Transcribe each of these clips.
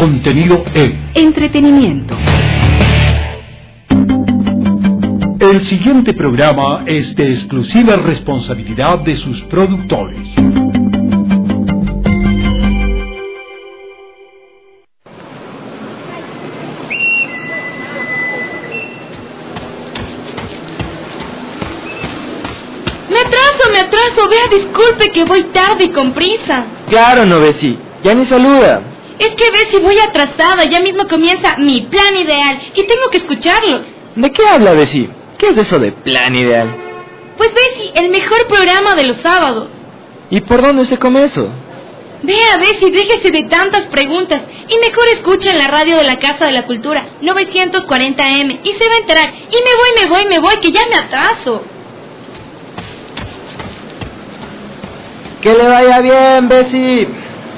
contenido en entretenimiento. El siguiente programa es de exclusiva responsabilidad de sus productores. Me atraso, vea, disculpe que voy tarde y con prisa. Claro, no, Bessie, ya ni saluda. Es que Bessie, voy atrasada, ya mismo comienza mi plan ideal y tengo que escucharlos. ¿De qué habla, Bessie? ¿Qué es eso de plan ideal? Pues Bessie, el mejor programa de los sábados. ¿Y por dónde se come eso? Vea, Bessie, déjese de tantas preguntas y mejor escuche en la radio de la Casa de la Cultura, 940 AM, y se va a enterar. Y me voy, que ya me atraso. Que le vaya bien, Bessie.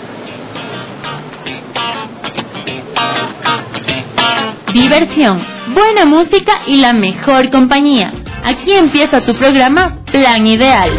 Diversión, buena música y la mejor compañía. Aquí empieza tu programa Plan Ideal.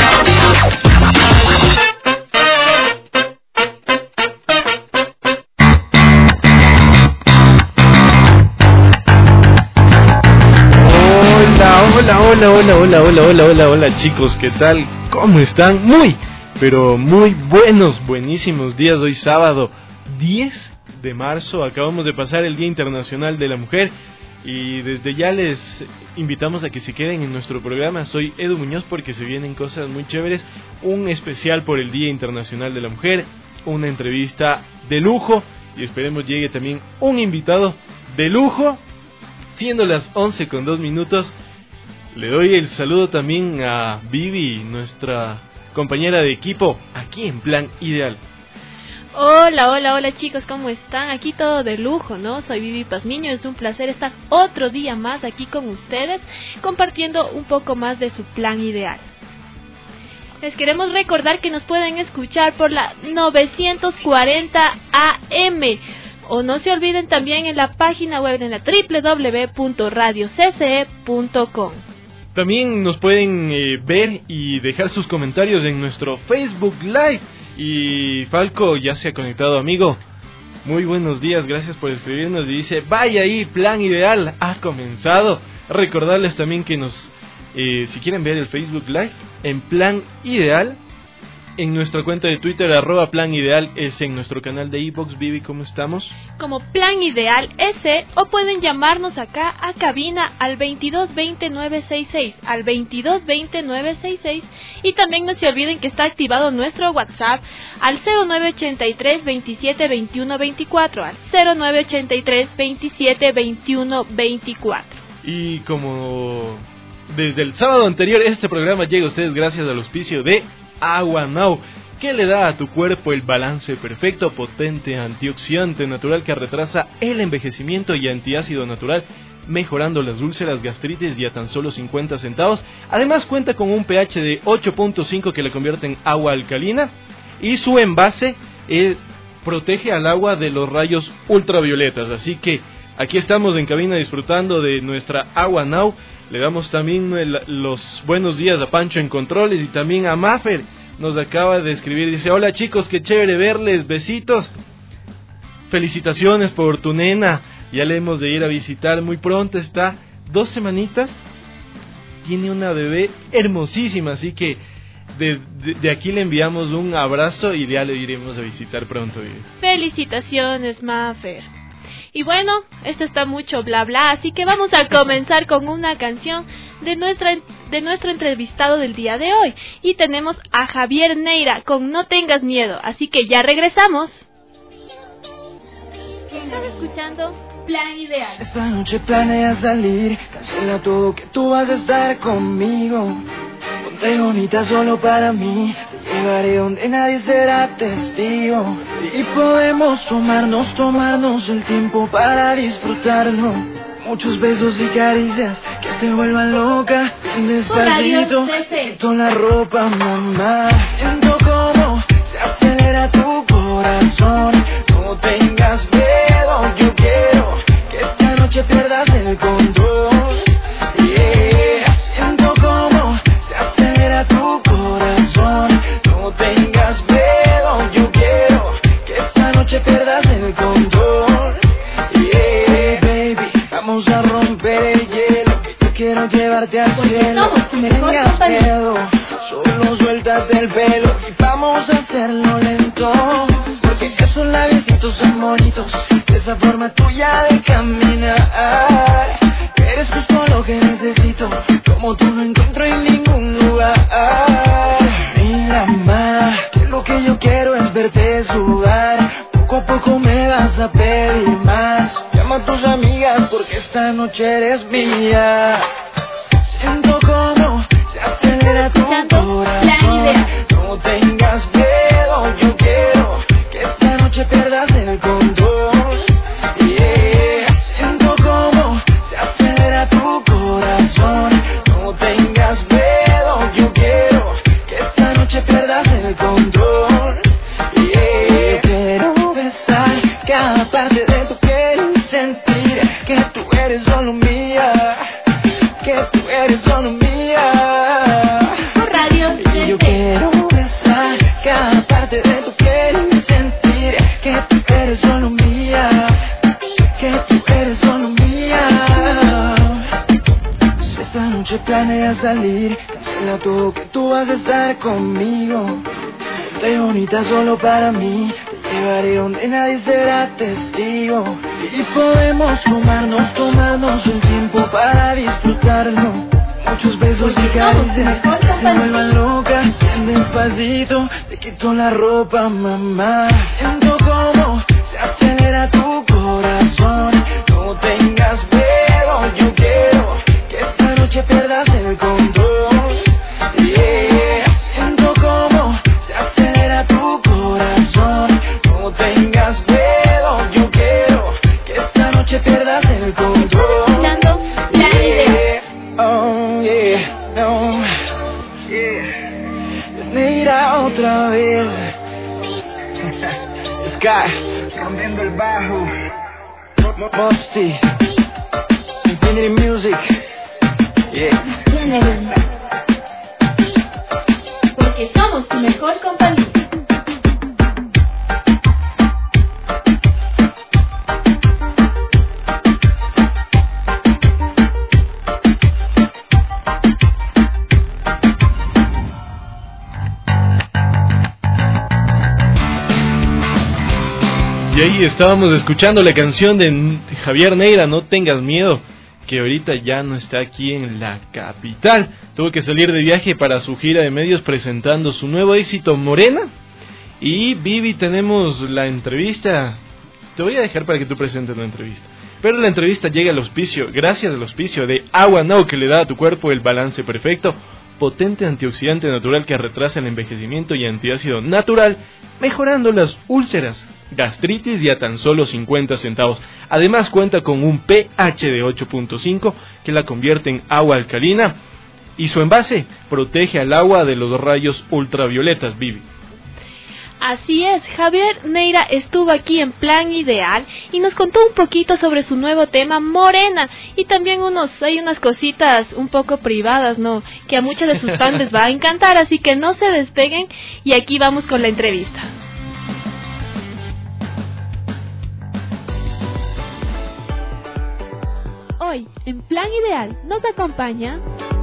Hola chicos, ¿qué tal? ¿Cómo están? Muy buenísimos días. Hoy sábado 10 de marzo, acabamos de pasar el Día Internacional de la Mujer y desde ya les invitamos a que se queden en nuestro programa. Soy Edu Muñoz porque se vienen cosas muy chéveres, un especial por el Día Internacional de la Mujer, una entrevista de lujo y esperemos llegue también un invitado de lujo. Siendo las 11:02, le doy el saludo también a Vivi, nuestra compañera de equipo, aquí en Plan Ideal. Hola chicos, ¿cómo están? Aquí todo de lujo, ¿no? Soy Vivi Pazmiño, es un placer estar otro día más aquí con ustedes, compartiendo un poco más de su plan ideal. Les queremos recordar que nos pueden escuchar por la 940 AM, o no se olviden también en la página web en la www.radiocce.com. También nos pueden ver y dejar sus comentarios en nuestro Facebook Live. Y Falco ya se ha conectado, amigo. Muy buenos días, gracias por escribirnos. Y dice, vaya ahí, Plan Ideal ha comenzado. Recordarles también que si quieren ver el Facebook Live en Plan Ideal, en nuestra cuenta de Twitter, @Plan Ideal, es en nuestro canal de iVoox. Vivi, ¿cómo estamos? Como Plan Ideal S, o pueden llamarnos acá a cabina al 2220-966, al 2220-966, y también no se olviden que está activado nuestro WhatsApp al 0983-272124, al 0983-272124. Y como desde el sábado anterior, este programa llega a ustedes gracias al auspicio de Agua Now, que le da a tu cuerpo el balance perfecto, potente antioxidante natural que retrasa el envejecimiento y antiácido natural, mejorando las úlceras, gastritis y a tan solo 50 centavos. Además cuenta con un pH de 8.5 que le convierte en agua alcalina, y su envase protege al agua de los rayos ultravioletas. Así que aquí estamos en cabina disfrutando de nuestra Agua Now. Le damos también los buenos días a Pancho en controles y también a Maffer. Nos acaba de escribir, dice, hola chicos, qué chévere verles, besitos. Felicitaciones por tu nena, ya le hemos de ir a visitar muy pronto, está 2 semanitas, tiene una bebé hermosísima, así que de aquí le enviamos un abrazo y ya le iremos a visitar pronto. Felicitaciones, Maffer. Y bueno, esto está mucho bla bla, así que vamos a comenzar con una canción de nuestro entrevistado del día de hoy. Y tenemos a Javier Neira con No Tengas Miedo, así que ya regresamos. ¿Estás escuchando? Plan Ideal. Esta noche planea salir, cancela todo que tú vas a estar conmigo. Ponte bonita solo para mí, te llevaré donde nadie será testigo. Y podemos tomarnos el tiempo para disfrutarnos. Muchos besos y caricias que te vuelvan loca. Despacito, quito la ropa, mamá. Siento como se acelera tu corazón. No tengas miedo, yo quiero que esta noche pierdas el control. Yeah. Siento como se acelera tu corazón. No tengas miedo, yo quiero que esta noche pierdas el control. verte al cielo. Tengas miedo, solo suéltate el pelo y vamos a hacerlo lento. Porque esos labiecitos son bonitos, esa forma tuya de caminar. Eres justo lo que necesito, como tú no encuentro en ningún lugar. Mira más, que lo que yo quiero es verte sudar. Poco a poco me vas a pedir más. Llama a tus amigas porque esta noche eres mía. Siento como se acelera tu corazón. No tengas miedo, yo quiero que esta noche pierdas el control. Yeah. Siento como se acelera tu corazón. No tengas miedo, yo quiero que esta noche pierdas el control. Yeah. Quiero besar cada parte de tu piel y sentir que tú eres solo mía. Que tú eres solo mía. Radio Y yo quiero besar cada parte de tu piel y sentir que tú eres solo mía. Que tú eres solo mía. Si esta noche planeas salir, cancela todo que tú vas a estar conmigo. Ponte bonita solo para mí, te llevaré donde nadie será testigo. Y podemos tomarnos el tiempo para disfrutarlo. Muchos besos y caricias que me vuelvan loca. Bien despacito, te quito la ropa, mamá. Siento como se acelera tu corazón. No tengas miedo, yo quiero que esta noche pierdas el control. Yeah. Siento como se acelera tu corazón. No tengas miedo, yo quiero que esta noche pierdas el control. Oh yeah, no, yeah. Es negra otra vez. Sky, rompiendo el bajo. Mopsy, Infinity Music. Yeah. Porque somos tu mejor compañía. Y ahí estábamos escuchando la canción de Javier Neira, No tengas miedo, que ahorita ya no está aquí en la capital. Tuvo que salir de viaje para su gira de medios presentando su nuevo éxito, Morena. Y Vivi, tenemos la entrevista. Te voy a dejar para que tú presentes la entrevista. Pero la entrevista llega al auspicio, gracias al auspicio de Agua Now, que le da a tu cuerpo el balance perfecto. Potente antioxidante natural que retrasa el envejecimiento y antiácido natural, mejorando las úlceras, gastritis y a tan solo 50 centavos. Además cuenta con un pH de 8.5 que la convierte en agua alcalina y su envase protege al agua de los rayos ultravioletas, Vivi. Así es, Javier Neira estuvo aquí en Plan Ideal y nos contó un poquito sobre su nuevo tema, Morena, y también hay unas cositas un poco privadas, ¿no?, que a muchos de sus fans les va a encantar, así que no se despeguen y aquí vamos con la entrevista. Hoy, en Plan Ideal, nos acompaña...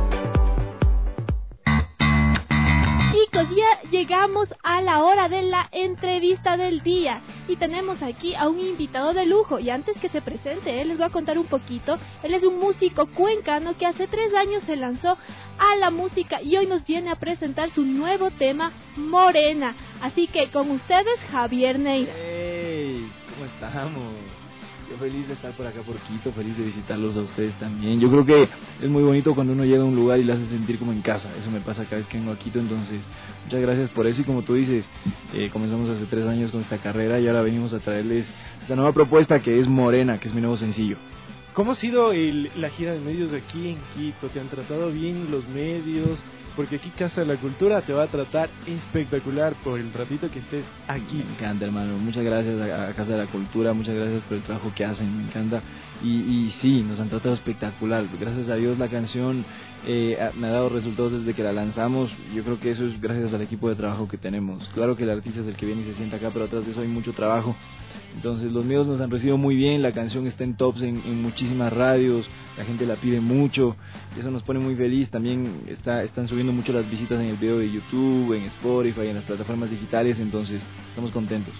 Chicos, ya llegamos a la hora de la entrevista del día y tenemos aquí a un invitado de lujo. Y antes que se presente, él les va a contar un poquito. Él es un músico cuencano que hace 3 años se lanzó a la música y hoy nos viene a presentar su nuevo tema, Morena. Así que con ustedes, Javier Neira. ¡Hey! ¿Cómo estamos? Yo feliz de estar por acá por Quito, feliz de visitarlos a ustedes también. Yo creo que es muy bonito cuando uno llega a un lugar y le hace sentir como en casa. Eso me pasa cada vez que vengo a Quito, entonces muchas gracias por eso. Y como tú dices, comenzamos hace 3 años con esta carrera y ahora venimos a traerles esta nueva propuesta que es Morena, que es mi nuevo sencillo. ¿Cómo ha sido la gira de medios aquí en Quito? ¿Te han tratado bien los medios? porque aquí Casa de la Cultura te va a tratar espectacular por el ratito que estés aquí. Me encanta, hermano, muchas gracias a Casa de la Cultura, muchas gracias por el trabajo que hacen, me encanta. Y sí, nos han tratado espectacular, gracias a Dios la canción me ha dado resultados desde que la lanzamos. Yo creo que eso es gracias al equipo de trabajo que tenemos. Claro que el artista es el que viene y se sienta acá, pero atrás de eso hay mucho trabajo. Entonces los medios nos han recibido muy bien, la canción está en tops en muchísimas radios, la gente la pide mucho, y eso nos pone muy feliz. También están subiendo mucho las visitas en el video de YouTube, en Spotify, en las plataformas digitales, entonces estamos contentos.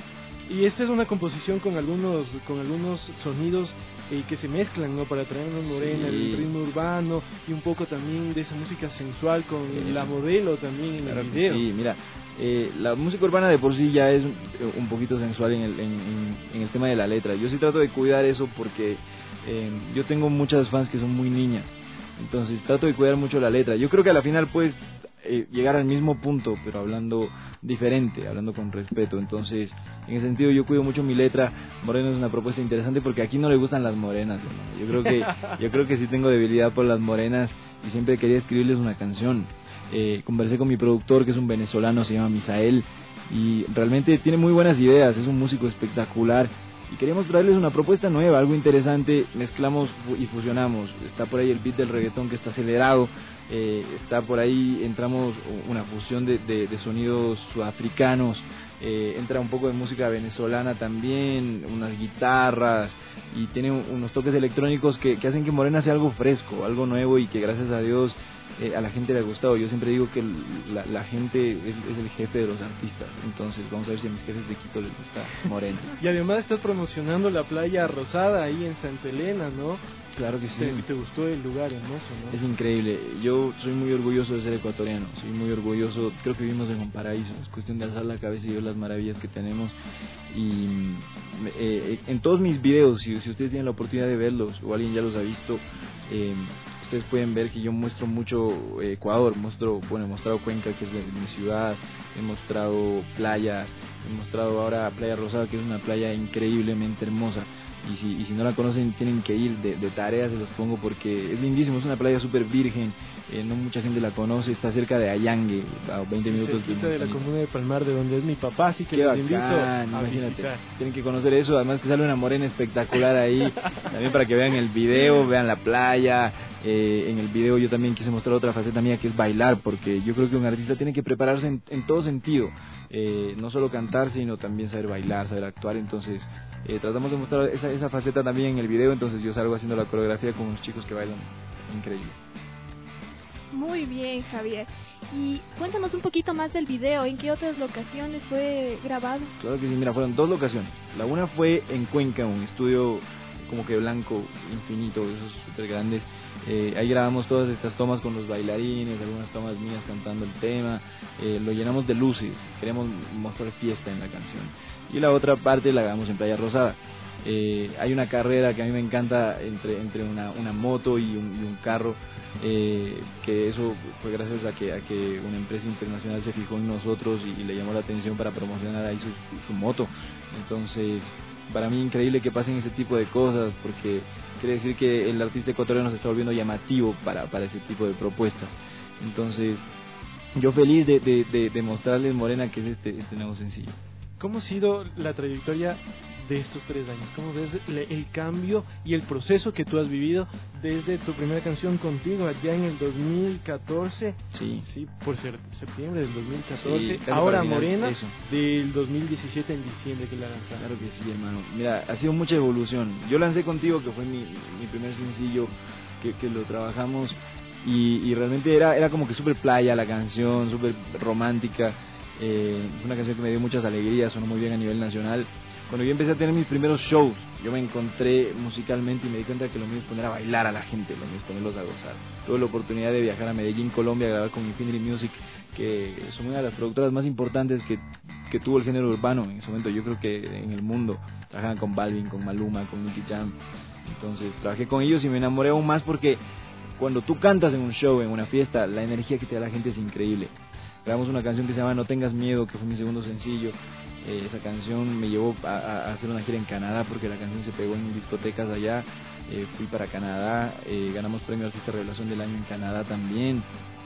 Y esta es una composición con algunos sonidos que se mezclan, ¿no? Para traernos morena, Sí. el ritmo urbano y un poco también de esa música sensual con la modelo también en Claro el que video. sí, mira, la música urbana de por sí ya es un poquito sensual en el tema de la letra. Yo sí trato de cuidar eso porque yo tengo muchas fans que son muy niñas, entonces trato de cuidar mucho la letra. Yo creo que a la final puedes llegar al mismo punto, pero hablando diferente, hablando con respeto. Entonces, en ese sentido yo cuido mucho mi letra. Moreno es una propuesta interesante porque aquí no le gustan las morenas, hermano. Yo creo que sí tengo debilidad por las morenas y siempre quería escribirles una canción. Conversé con mi productor, que es un venezolano, se llama Misael, y realmente tiene muy buenas ideas, es un músico espectacular y queríamos traerles una propuesta nueva, algo interesante. Mezclamos y fusionamos. Está por ahí el beat del reggaetón que está acelerado, está por ahí, entramos una fusión de sonidos sudafricanos, entra un poco de música venezolana también, unas guitarras, y tiene unos toques electrónicos que hacen que Morena sea algo fresco, algo nuevo, y que gracias a Dios a la gente le ha gustado. Yo siempre digo que la gente es el jefe de los artistas, entonces vamos a ver si a mis jefes de Quito les gusta Morena. Y además estás promocionando la playa Rosada ahí en Santa Elena, ¿no? Claro que sí. ¿Te gustó el lugar hermoso, no? Es increíble, yo soy muy orgulloso de ser ecuatoriano, soy muy orgulloso, creo que vivimos en un paraíso, es cuestión de alzar la cabeza y ver las maravillas que tenemos. Y en todos mis videos, si ustedes tienen la oportunidad de verlos o alguien ya los ha visto, ustedes pueden ver que yo muestro mucho Ecuador, he mostrado Cuenca, que es mi ciudad, he mostrado playas, he mostrado ahora Playa Rosada, que es una playa increíblemente hermosa. Y si no la conocen, tienen que ir de tarea, se los pongo, porque es lindísimo, es una playa súper virgen, no mucha gente la conoce, está cerca de Ayangue, a 20 minutos cerquita de la comuna de Palmar, de donde es mi papá, así que Qué los invito a imagínate. visitar. Tienen que conocer eso, además que sale una morena espectacular ahí, también para que vean el video, vean la playa. En el video yo también quise mostrar otra faceta mía, que es bailar, porque yo creo que un artista tiene que prepararse en todo sentido, no solo cantar, sino también saber bailar, saber actuar. Entonces tratamos de mostrar esa faceta también en el video. Entonces yo salgo haciendo la coreografía con unos chicos que bailan increíble. Muy bien, Javier. Y cuéntanos un poquito más del video, ¿en qué otras locaciones fue grabado? Claro que sí, mira, fueron 2 locaciones. La una fue en Cuenca, un estudio como que blanco, infinito, esos súper grandes. Ahí grabamos todas estas tomas con los bailarines, algunas tomas mías cantando el tema, lo llenamos de luces, queremos mostrar fiesta en la canción. Y la otra parte la grabamos en Playa Rosada. Hay una carrera que a mí me encanta entre una moto y un carro, que eso fue gracias a que una empresa internacional se fijó en nosotros y le llamó la atención para promocionar ahí su moto. Entonces, para mí increíble que pasen ese tipo de cosas, porque quiere decir que el artista ecuatoriano se está volviendo llamativo para ese tipo de propuestas. Entonces, yo feliz de mostrarles, Morena, que es este nuevo sencillo. ¿Cómo ha sido la trayectoria de estos 3 años? ¿Cómo ves el cambio y el proceso que tú has vivido desde tu primera canción Contigo allá en el 2014? Sí, por septiembre del 2014. Sí, Ahora Morena, eso. Del 2017 en diciembre que la lanzaste. Claro que sí, hermano. Mira, ha sido mucha evolución. Yo lancé Contigo, que fue mi primer sencillo, que lo trabajamos, y realmente era como que súper playa la canción, súper romántica. Una canción que me dio muchas alegrías, sonó muy bien a nivel nacional. Cuando yo empecé a tener mis primeros shows, yo me encontré musicalmente y me di cuenta que lo mío es poner a bailar a la gente, lo mío es ponerlos a gozar. Tuve la oportunidad de viajar a Medellín, Colombia, a grabar con Infinity Music, que son una de las productoras más importantes que tuvo el género urbano en ese momento, yo creo que en el mundo. Trabajaban con Balvin, con Maluma, con Nicky Jam. Entonces trabajé con ellos y me enamoré aún más, porque cuando tú cantas en un show, en una fiesta, la energía que te da la gente es increíble. Grabamos una canción que se llama No Tengas Miedo, que fue mi segundo sencillo. Esa canción me llevó a hacer una gira en Canadá, porque la canción se pegó en discotecas allá. Fui para Canadá, ganamos premio Artista Revelación del Año en Canadá también.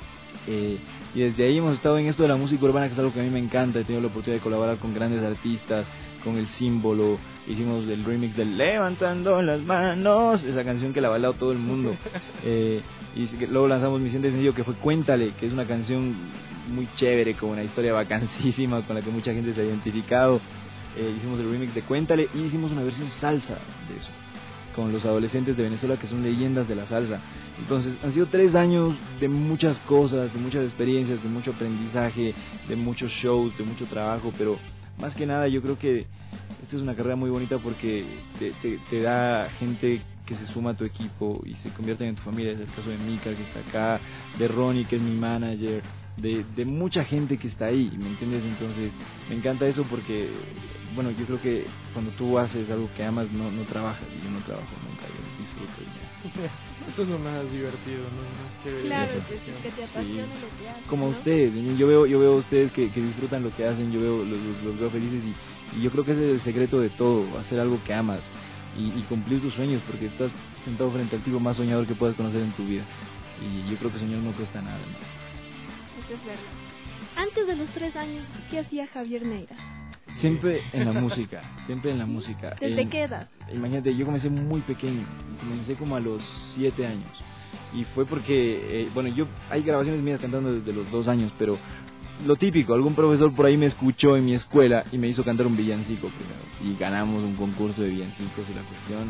y desde ahí hemos estado en esto de la música urbana, que es algo que a mí me encanta. He tenido la oportunidad de colaborar con grandes artistas, con El Símbolo, hicimos el remix de Levantando las Manos, esa canción que la ha bailado todo el mundo, y luego lanzamos mi siguiente sencillo, que fue Cuéntale, que es una canción muy chévere, con una historia vacancísima, con la que mucha gente se ha identificado. Hicimos el remix de Cuéntale y hicimos una versión salsa de eso, con los adolescentes de Venezuela, que son leyendas de la salsa. Entonces han sido 3 años de muchas cosas, de muchas experiencias, de mucho aprendizaje, de muchos shows, de mucho trabajo, pero más que nada yo creo que esta es una carrera muy bonita porque te da gente que se suma a tu equipo y se convierten en tu familia. Es el caso de Mika, que está acá, de Ronnie, que es mi manager, de mucha gente que está ahí, ¿me entiendes? Entonces me encanta eso porque, bueno, yo creo que cuando tú haces algo que amas, no trabajas, y yo no trabajo nunca, yo disfruto ya. Eso es lo más divertido, ¿no? Más chévere. Claro, Eso. pues, que te apasiona lo que haces. Como ¿no? ustedes, yo veo a ustedes que disfrutan lo que hacen, yo veo los veo felices, y yo creo que ese es el secreto de todo, hacer algo que amas y cumplir tus sueños, porque estás sentado frente al tipo más soñador que puedas conocer en tu vida, y yo creo que soñar no cuesta nada, ¿no? Eso es verdad. Antes de los 3 años, ¿qué hacía Javier Neira? Siempre en la música, siempre en la música. ¿Desde qué edad? Imagínate, yo comencé muy pequeño, comencé como a los 7 años, y fue porque, hay grabaciones mías cantando desde los 2 años, pero lo típico, algún profesor por ahí me escuchó en mi escuela y me hizo cantar un villancico primero, y ganamos un concurso de villancicos y la cuestión.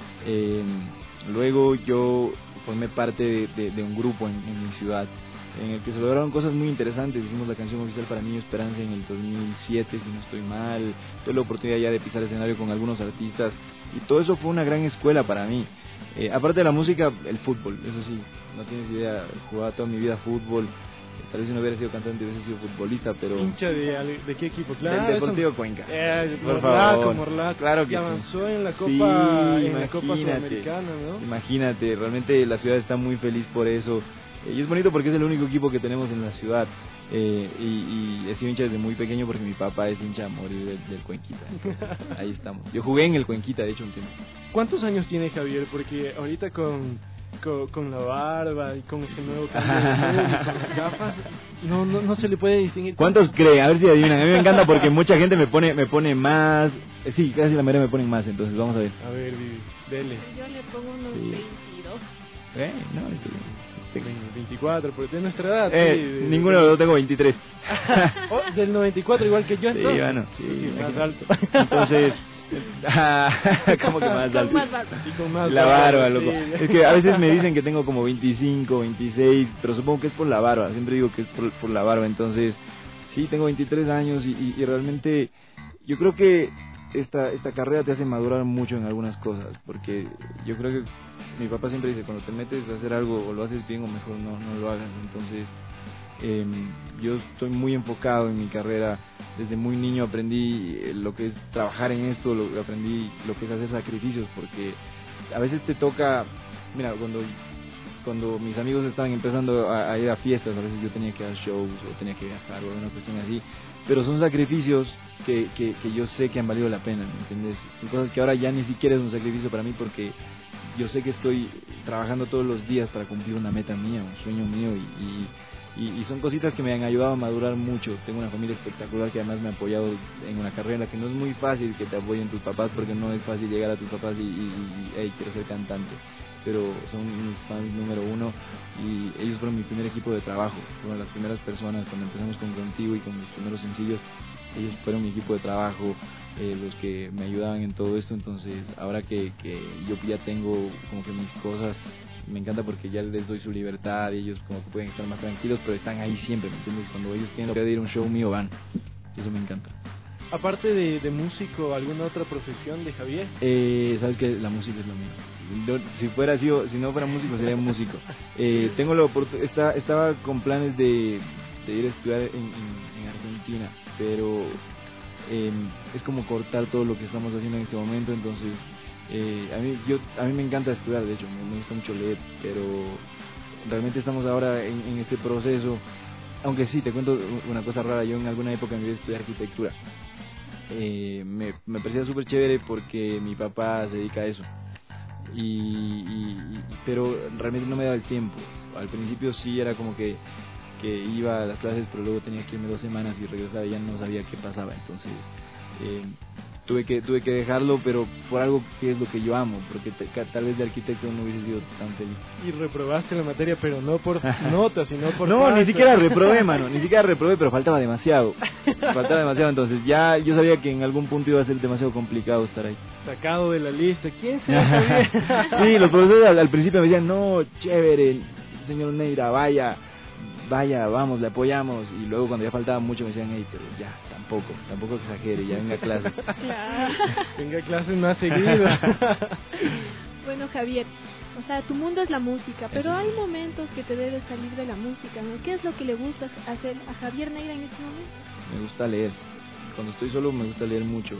Luego yo formé parte de un grupo en mi ciudad, en el que se lograron cosas muy interesantes. Hicimos la canción oficial para Niño Esperanza en el 2007, si no estoy mal. Tuve la oportunidad ya de pisar escenario con algunos artistas, y todo eso fue una gran escuela para mí. Aparte de la música, el fútbol, eso sí, no tienes idea, jugaba toda mi vida fútbol. Tal vez si no hubiera sido cantante hubiese sido futbolista, pero... ¿Hincha de qué equipo? Claro, del Deportivo Cuenca. Por favor. Morlaco. Claro que avanzó sí. en la Copa, Sí, en la Copa Sudamericana, ¿no? Imagínate, realmente la ciudad está muy feliz por eso. Y es bonito porque es el único equipo que tenemos en la ciudad. Y he sido hincha desde muy pequeño porque mi papá es hincha a morir del Cuenquita. Entonces, ahí estamos. Yo jugué en el Cuenquita, de hecho, un tiempo. ¿Cuántos años tiene Javier? Porque ahorita con la barba y con ese nuevo cambio de look y con las gafas, no se le puede distinguir. ¿Cuántos creen? A ver si adivinan. A mí me encanta porque mucha gente me pone más. Sí, casi la mayoría me ponen más, entonces vamos a ver. A ver, Vivi, dele. Yo le pongo unos 22. No, 24, porque de nuestra edad. Sí, ninguno de los dos, tengo 23. Del 94, igual que yo, entonces. Sí, bueno, sí. Más alto. Entonces, ¿cómo que más alto? Con más barba. Y con más la barba, loco. Sí. Es que a veces me dicen que tengo como 25, 26, pero supongo que es por la barba. Siempre digo que es por la barba. Entonces, sí, tengo 23 años y realmente yo creo que esta carrera te hace madurar mucho en algunas cosas, porque yo creo que mi papá siempre dice, cuando te metes a hacer algo, o lo haces bien o mejor no lo hagas. Entonces yo estoy muy enfocado en mi carrera. Desde muy niño aprendí lo que es trabajar en esto, aprendí lo que es hacer sacrificios, porque a veces te toca, mira, cuando mis amigos estaban empezando a ir a fiestas, a veces yo tenía que dar shows o tenía que viajar o alguna cuestión así, pero son sacrificios que yo sé que han valido la pena, ¿me entiendes? Son cosas que ahora ya ni siquiera es un sacrificio para mí, porque yo sé que estoy trabajando todos los días para cumplir una meta mía, un sueño mío, y son cositas que me han ayudado a madurar mucho. Tengo una familia espectacular que además me ha apoyado en una carrera en la que no es muy fácil que te apoyen tus papás, porque no es fácil llegar a tus papás y hey, quiero ser cantante, pero son mis fans número uno, y ellos fueron mi primer equipo de trabajo, fueron las primeras personas cuando empezamos con Contigo y con mis primeros sencillos. Ellos fueron mi equipo de trabajo, los que me ayudaban en todo esto. Entonces ahora que yo ya tengo como que mis cosas, me encanta porque ya les doy su libertad y ellos como que pueden estar más tranquilos, pero están ahí siempre, ¿me entiendes? Cuando ellos tienen la oportunidad de ir a un show mío, van. Eso me encanta. Aparte de músico, ¿alguna otra profesión de Javier? Sabes que la música es lo mío. Si no fuera músico, sería músico. Tengo la oportunidad, estaba con planes de ir a estudiar en Argentina, pero es como cortar todo lo que estamos haciendo en este momento. Entonces a mí me encanta estudiar, de hecho me gusta mucho leer, pero realmente estamos ahora en este proceso. Aunque sí, te cuento una cosa rara, yo en alguna época me iba a estudiar arquitectura. Me parecía súper chévere porque mi papá se dedica a eso, pero realmente no me daba el tiempo. Al principio sí era como que que iba a las clases, pero luego tenía que irme 2 semanas y regresaba y ya no sabía qué pasaba. Entonces tuve que dejarlo, pero por algo que es lo que yo amo, porque tal vez de arquitecto no hubiese sido tan feliz. Y reprobaste la materia, pero no por notas, sino por No, falta. ni siquiera reprobé, mano, ni siquiera reprobé, pero faltaba demasiado, entonces ya yo sabía que en algún punto iba a ser demasiado complicado estar ahí. Sacado de la lista, ¿quién se va también? Sí, los profesores al principio me decían, no, chévere, señor Neira, vaya, vamos, le apoyamos, y luego cuando ya faltaba mucho me decían, hey, pero ya, tampoco exagere, ya venga a clase. Claro. Venga a clases más seguido. Bueno, Javier, o sea, tu mundo es la música, pero hay momentos que te debes salir de la música, ¿no? ¿Qué es lo que le gusta hacer a Javier Neira en este momento? Me gusta leer, cuando estoy solo me gusta leer mucho,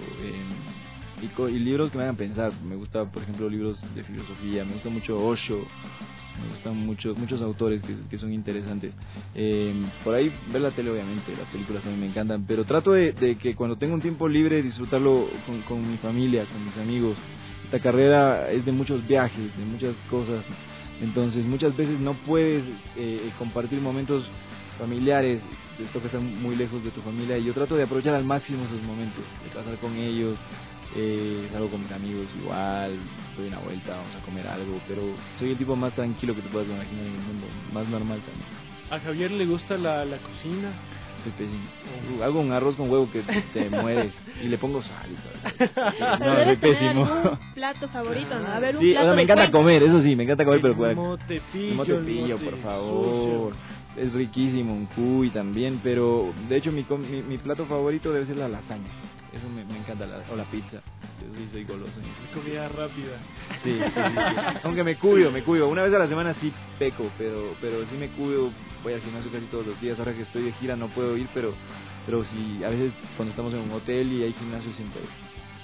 y libros que me hagan pensar. Me gusta, por ejemplo, libros de filosofía, me gusta mucho Osho, me gustan muchos autores que son interesantes. Por ahí ver la tele, obviamente, las películas también me encantan, pero trato de que cuando tengo un tiempo libre disfrutarlo con mi familia, con mis amigos. Esta carrera es de muchos viajes, de muchas cosas, entonces muchas veces no puedes compartir momentos familiares, te toca estar muy lejos de tu familia, y yo trato de aprovechar al máximo esos momentos, de pasar con ellos. Salgo con mis amigos igual, doy una vuelta, vamos a comer algo, pero soy el tipo más tranquilo que te puedas imaginar en el mundo, más normal también. ¿A Javier le gusta la cocina? Soy pésimo. Hago un arroz con huevo que te mueres y le pongo sal. Pero No, debes soy pésimo. tener un plato favorito, ¿no? A ver, un Sí, plato o sea, me de encanta cuenca. comer, eso sí, me encanta comer, pero El motepillo, por favor. Es riquísimo, un cuy también, pero de hecho mi plato favorito debe ser la lasaña. Eso me encanta, o la pizza. Yo sí soy goloso. Comida rápida. Sí. Aunque me cuido. Una vez a la semana sí peco, pero sí me cuido. Voy al gimnasio casi todos los días. Ahora que estoy de gira no puedo ir, pero sí, a veces cuando estamos en un hotel y hay gimnasio siempre voy.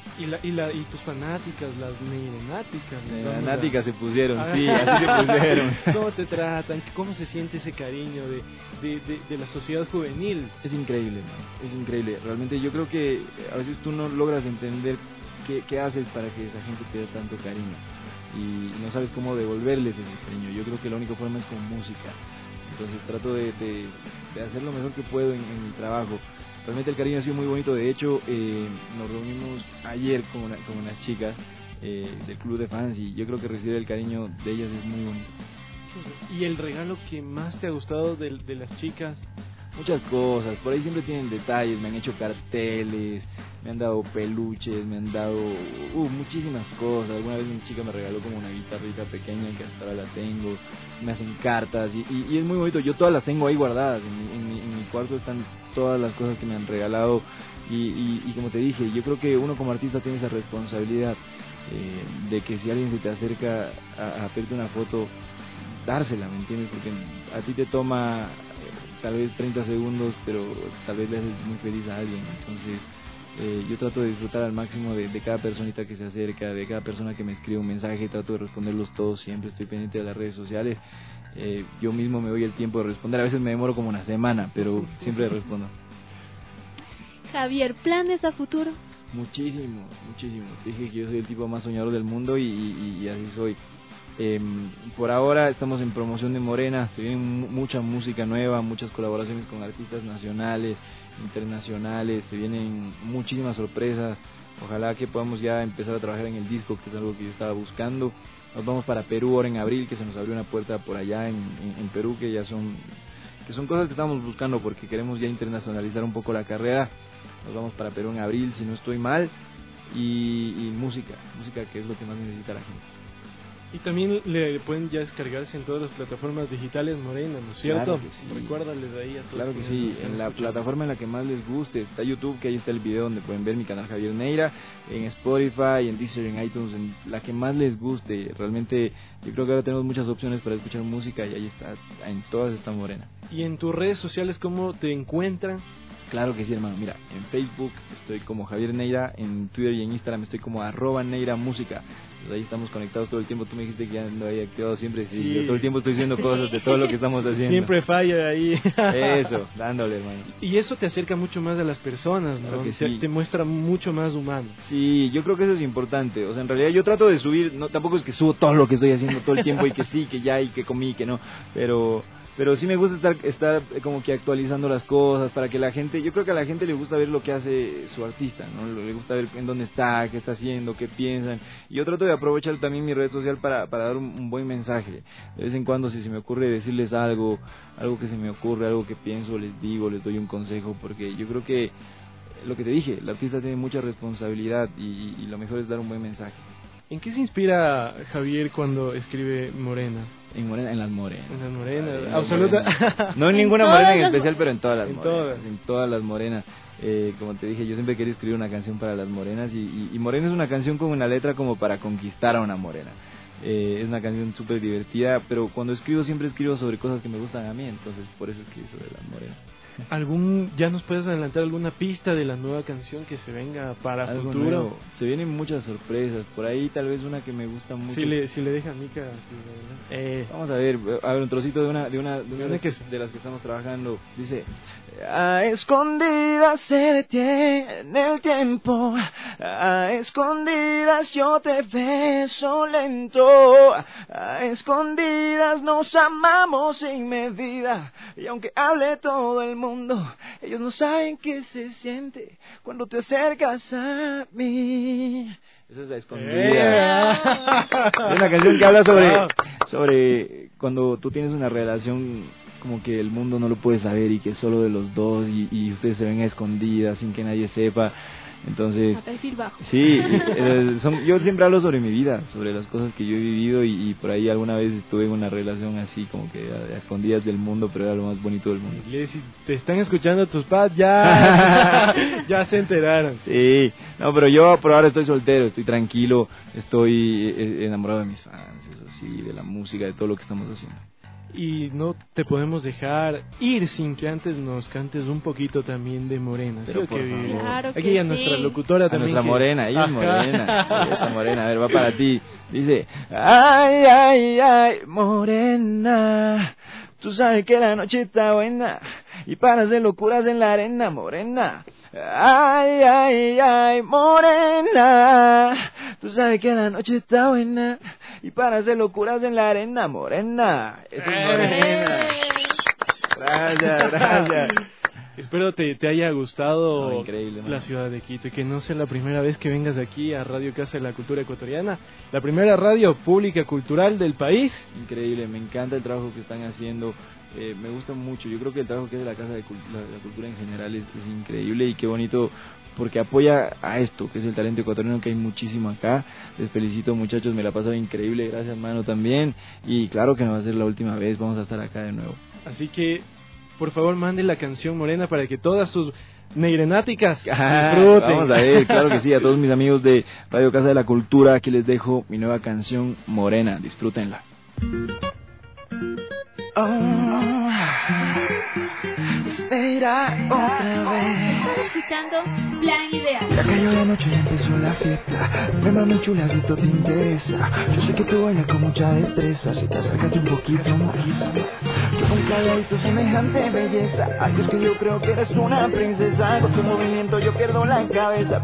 Y tus fanáticas, las neirenáticas. Neirenáticas se pusieron, sí, así se pusieron. ¿Cómo te tratan? ¿Cómo se siente ese cariño de la sociedad juvenil? Es increíble, ¿no? Es increíble. Realmente yo creo que a veces tú no logras entender qué haces para que esa gente te dé tanto cariño. Y no sabes cómo devolverles ese cariño. Yo creo que la única forma es con música. Entonces trato de hacer lo mejor que puedo en mi trabajo. Realmente el cariño ha sido muy bonito. De hecho, nos reunimos ayer con unas chicas del club de fans, y yo creo que recibir el cariño de ellas es muy bonito. ¿Y el regalo que más te ha gustado de las chicas? Muchas cosas, por ahí siempre tienen detalles, me han hecho carteles, me han dado peluches, me han dado muchísimas cosas. Alguna vez una chica me regaló como una guitarrita pequeña que hasta ahora la tengo, me hacen cartas y es muy bonito. Yo todas las tengo ahí guardadas, en mi cuarto están todas las cosas que me han regalado, y como te dije, yo creo que uno como artista tiene esa responsabilidad de que si alguien se te acerca a pedirte una foto, dársela, ¿me entiendes? Porque a ti te toma tal vez 30 segundos, pero tal vez le haces muy feliz a alguien. Entonces yo trato de disfrutar al máximo de cada personita que se acerca, de cada persona que me escribe un mensaje. Trato de responderlos todos, siempre estoy pendiente de las redes sociales. Yo mismo me doy el tiempo de responder, a veces me demoro como una semana, pero siempre respondo. Javier, ¿planes a futuro? Muchísimos. Dije que yo soy el tipo más soñador del mundo y así soy. Por ahora estamos en promoción de Morena, se viene mucha música nueva, muchas colaboraciones con artistas nacionales, internacionales, se vienen muchísimas sorpresas. Ojalá que podamos ya empezar a trabajar en el disco, que es algo que yo estaba buscando. Nos vamos para Perú ahora en abril, que se nos abrió una puerta por allá en Perú, que son cosas que estamos buscando porque queremos ya internacionalizar un poco la carrera. Nos vamos para Perú en abril, si no estoy mal, y música que es lo que más necesita la gente. Y también le pueden ya descargarse en todas las plataformas digitales Morena, ¿no es cierto? Claro que sí. Recuérdales ahí a todos. Claro que sí, en la plataforma en la que más les guste. Está YouTube, que ahí está el video donde pueden ver mi canal Javier Neira, en Spotify, en Deezer, en iTunes, en la que más les guste. Realmente yo creo que ahora tenemos muchas opciones para escuchar música y ahí está, en todas está Morena. ¿Y en tus redes sociales cómo te encuentran? Claro que sí, hermano. Mira, en Facebook estoy como Javier Neira, en Twitter y en Instagram estoy como @NeiraMúsica. Pues ahí estamos conectados todo el tiempo. Tú me dijiste que ya lo había activado siempre. Sí, yo todo el tiempo estoy haciendo cosas de todo lo que estamos haciendo. Siempre falla ahí. Eso, dándole, hermano. Y eso te acerca mucho más a las personas, ¿no? Claro que sí. Te muestra mucho más humano. Sí, yo creo que eso es importante. O sea, en realidad yo trato de subir, no, tampoco es que subo todo lo que estoy haciendo todo el tiempo y que sí, que ya, y que comí, que no. Pero pero sí me gusta estar como que actualizando las cosas para que la gente, yo creo que a la gente le gusta ver lo que hace su artista, ¿no? Le gusta ver en dónde está, qué está haciendo, qué piensan, y yo trato de aprovechar también mi red social para dar un buen mensaje. De vez en cuando, si se me ocurre decirles algo que se me ocurre, algo que pienso, les digo, les doy un consejo, porque yo creo que lo que te dije, el artista tiene mucha responsabilidad y lo mejor es dar un buen mensaje. ¿En qué se inspira Javier cuando escribe Morena? En las morenas. En las morenas, absoluta. No en ninguna morena en especial, pero en todas las morenas. Todas. En todas las morenas. Como te dije, yo siempre quería escribir una canción para las morenas y Morena es una canción con una letra como para conquistar a una morena. Es una canción súper divertida, pero cuando escribo siempre escribo sobre cosas que me gustan a mí, entonces por eso escribo sobre las morenas. ¿Ya nos puedes adelantar alguna pista de la nueva canción que se venga para Algo futuro? nuevo. Se vienen muchas sorpresas, por ahí tal vez una que me gusta mucho. Si le deja a Mica. Vamos a ver un trocito de las que estamos trabajando. Dice: a escondidas se detiene el tiempo, a escondidas yo te beso lento, a escondidas nos amamos sin medida, y aunque hable todo el mundo, ellos no saben qué se siente cuando te acercas a mí. Esa es a escondida. Es una canción que habla sobre cuando tú tienes una relación como que el mundo no lo puede saber y que es solo de los dos y ustedes se ven a escondidas sin que nadie sepa. Entonces, sí, yo siempre hablo sobre mi vida, sobre las cosas que yo he vivido y por ahí alguna vez estuve en una relación así como que a escondidas del mundo, pero era lo más bonito del mundo. Si te están escuchando tus padres, ya se enteraron. Sí, no, pero yo por ahora estoy soltero, estoy tranquilo, estoy enamorado de mis fans, eso sí, de la música, de todo lo que estamos haciendo. Y no te podemos dejar ir sin que antes nos cantes un poquito también de Morena. Pero ¿sí? por favor. Claro que aquí a sí. nuestra locutora también. Nuestra Morena, ella es morena. Ella está morena. A ver, va para ti. Dice: ay, ay, ay, morena, tú sabes que la noche está buena y para hacer locuras en la arena, morena. Ay, ay, ay, morena, tú sabes que la noche está buena y para hacer locuras en la arena, morena. Eso es morena. Gracias. Espero te haya gustado increíble, la ciudad de Quito y que no sea la primera vez que vengas aquí a Radio Casa de la Cultura Ecuatoriana, la primera radio pública cultural del país. Increíble, me encanta el trabajo que están haciendo. Me gusta mucho, yo creo que el trabajo que hace la Casa de la Cultura en general es increíble y qué bonito porque apoya a esto, que es el talento ecuatoriano, que hay muchísimo acá. Les felicito, muchachos, me la he pasado increíble, gracias, mano, también, y claro que no va a ser la última vez, vamos a estar acá de nuevo. Así que, por favor, manden la canción Morena para que todas sus neirenáticas disfruten. Vamos a ver, claro que sí, a todos mis amigos de Radio Casa de la Cultura, aquí les dejo mi nueva canción Morena, disfrútenla. Espera otra vez. Escuchando Plan Ideal. Ya cayó la noche y empezó la fiesta. Ven, mami chula, si esto te interesa. Yo sé que tú bailas con mucha destreza. Si te acercas un poquito más. Yo con calladito semejante belleza. Ay, es que yo creo que eres una princesa. Con tu movimiento yo pierdo la cabeza.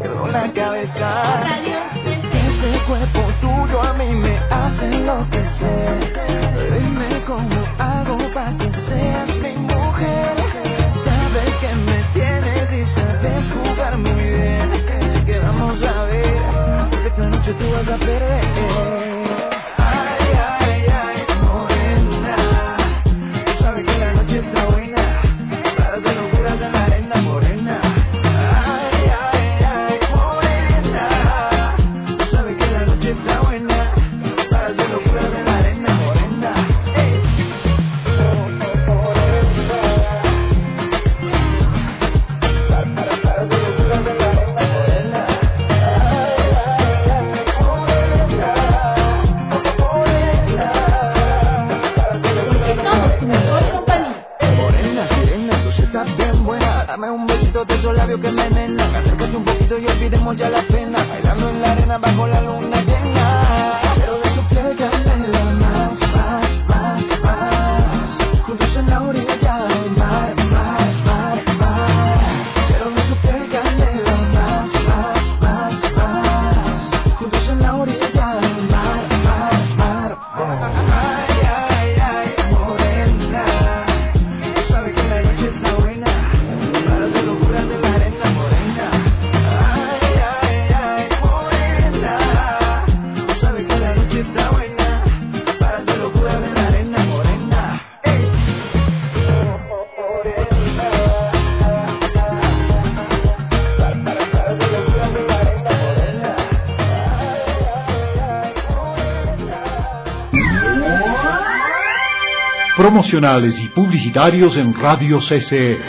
Es que ese cuerpo tuyo a mí me hace enloquecer. Dime cómo hago para que seas mi mujer. Sabes que me tienes y sabes jugar muy bien. Así que vamos a ver, porque esta noche tú vas a perder. Ay, ay, ay, morena, tú sabes que la noche está buena para hacer locuras en la arena, morena. Ay, ay, ay, morena, tú sabes que la noche está buena para hacer locuras en la arena, morena. Dame un besito de esos labios que me envenenan. Acércate un poquito y olvidemos ya la pena. Bailando en la arena bajo la luna llena. Pero de tu piel canela más. Juntos en la orilla del mar. Pero de tu piel canela más. Juntos en la orilla del mar. Ay, ay, ay, morena. promocionales y publicitarios en Radio CCE.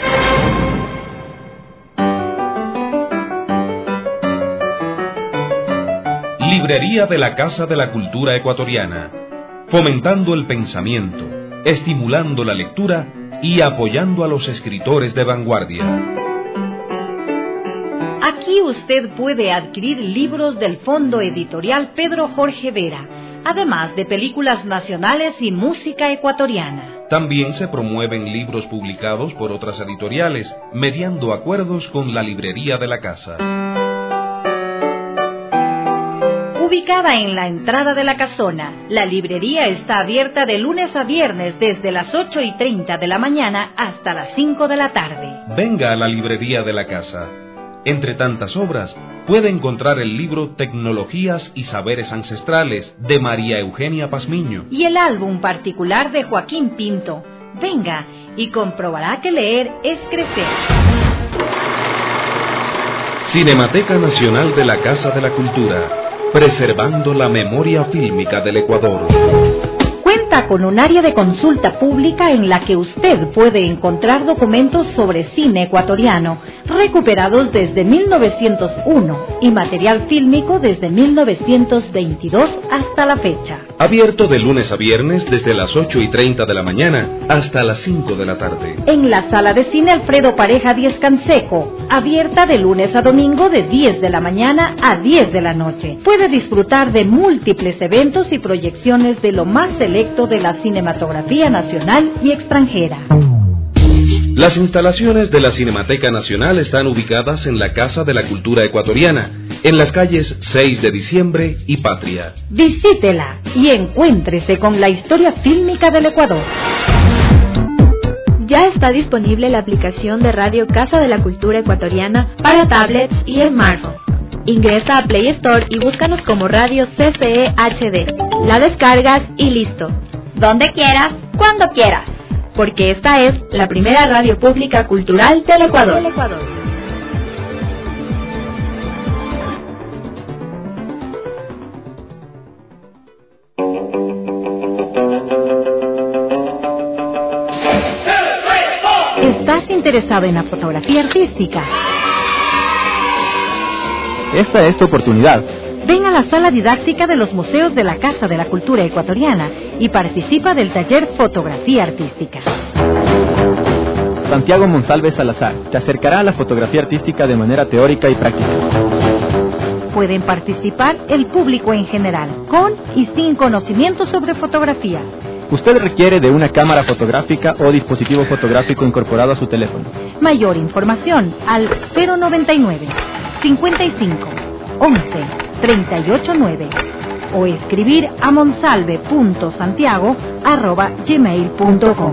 Librería de la Casa de la Cultura Ecuatoriana, fomentando el pensamiento, estimulando la lectura y apoyando a los escritores de vanguardia. Aquí usted puede adquirir libros del Fondo Editorial Pedro Jorge Vera, además de películas nacionales y música ecuatoriana. También se promueven libros publicados por otras editoriales, mediando acuerdos con la Librería de la Casa. Ubicada en la entrada de la casona, la librería está abierta de lunes a viernes desde las 8:30 de la mañana hasta las 5 de la tarde. Venga a la Librería de la Casa. Entre tantas obras, puede encontrar el libro Tecnologías y Saberes Ancestrales, de María Eugenia Pazmiño. Y el álbum particular de Joaquín Pinto. Venga y comprobará que leer es crecer. Cinemateca Nacional de la Casa de la Cultura, preservando la memoria fílmica del Ecuador. Cuenta con un área de consulta pública en la que usted puede encontrar documentos sobre cine ecuatoriano, recuperados desde 1901 y material fílmico desde 1922 hasta la fecha. Abierto de lunes a viernes desde las 8:30 de la mañana hasta las 5 de la tarde. En la sala de cine Alfredo Pareja 10 Canseco, abierta de lunes a domingo de 10 de la mañana a 10 de la noche. Puede disfrutar de múltiples eventos y proyecciones de lo más selecto de la cinematografía nacional y extranjera. Las instalaciones de la Cinemateca Nacional están ubicadas en la Casa de la Cultura Ecuatoriana, en las calles 6 de Diciembre y Patria. Visítela y encuéntrese con la historia fílmica del Ecuador. Ya está disponible la aplicación de Radio Casa de la Cultura Ecuatoriana para tablets y smartphones. Ingresa a Play Store y búscanos como Radio CCE HD. La descargas y listo. Donde quieras, cuando quieras. Porque esta es la primera radio pública cultural del Ecuador. ¿Estás interesado en la fotografía artística? Esta es tu oportunidad. Ven a la sala didáctica de los museos de la Casa de la Cultura Ecuatoriana y participa del taller Fotografía Artística. Santiago Monsalve Salazar te acercará a la fotografía artística de manera teórica y práctica. Pueden participar el público en general, con y sin conocimientos sobre fotografía. Usted requiere de una cámara fotográfica o dispositivo fotográfico incorporado a su teléfono. Mayor información al 099 55 11 389 o escribir a monsalve.santiago@gmail.com.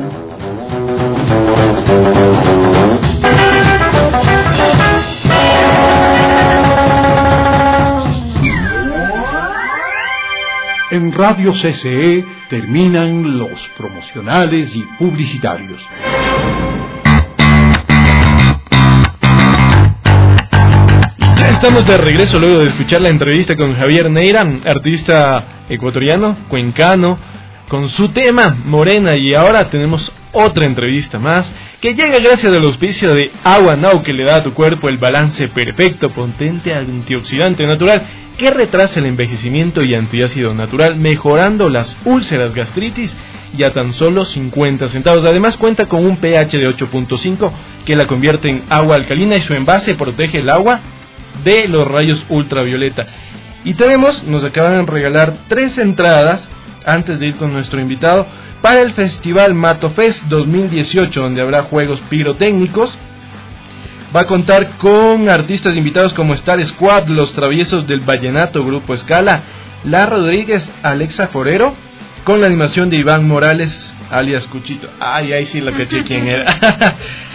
En Radio CCE terminan los promocionales y publicitarios. Ya estamos de regreso luego de escuchar la entrevista con Javier Neira, artista ecuatoriano, cuencano, con su tema Morena, y ahora tenemos otra entrevista más que llega gracias al auspicio de Agua Now, que le da a tu cuerpo el balance perfecto, potente antioxidante natural que retrasa el envejecimiento y antiácido natural, mejorando las úlceras, gastritis y a tan solo 50 centavos. Además cuenta con un pH de 8.5 que la convierte en agua alcalina y su envase protege el agua de los rayos ultravioleta. Y nos acaban de regalar 3 entradas antes de ir con nuestro invitado para el Festival Matofest 2018, donde habrá juegos pirotécnicos. Va a contar con artistas invitados como Star Squad, Los Traviesos del Vallenato, Grupo Escala, La Rodríguez, Alexa Forero, con la animación de Iván Morales, alias Cuchito. Ay, sí la caché quién era.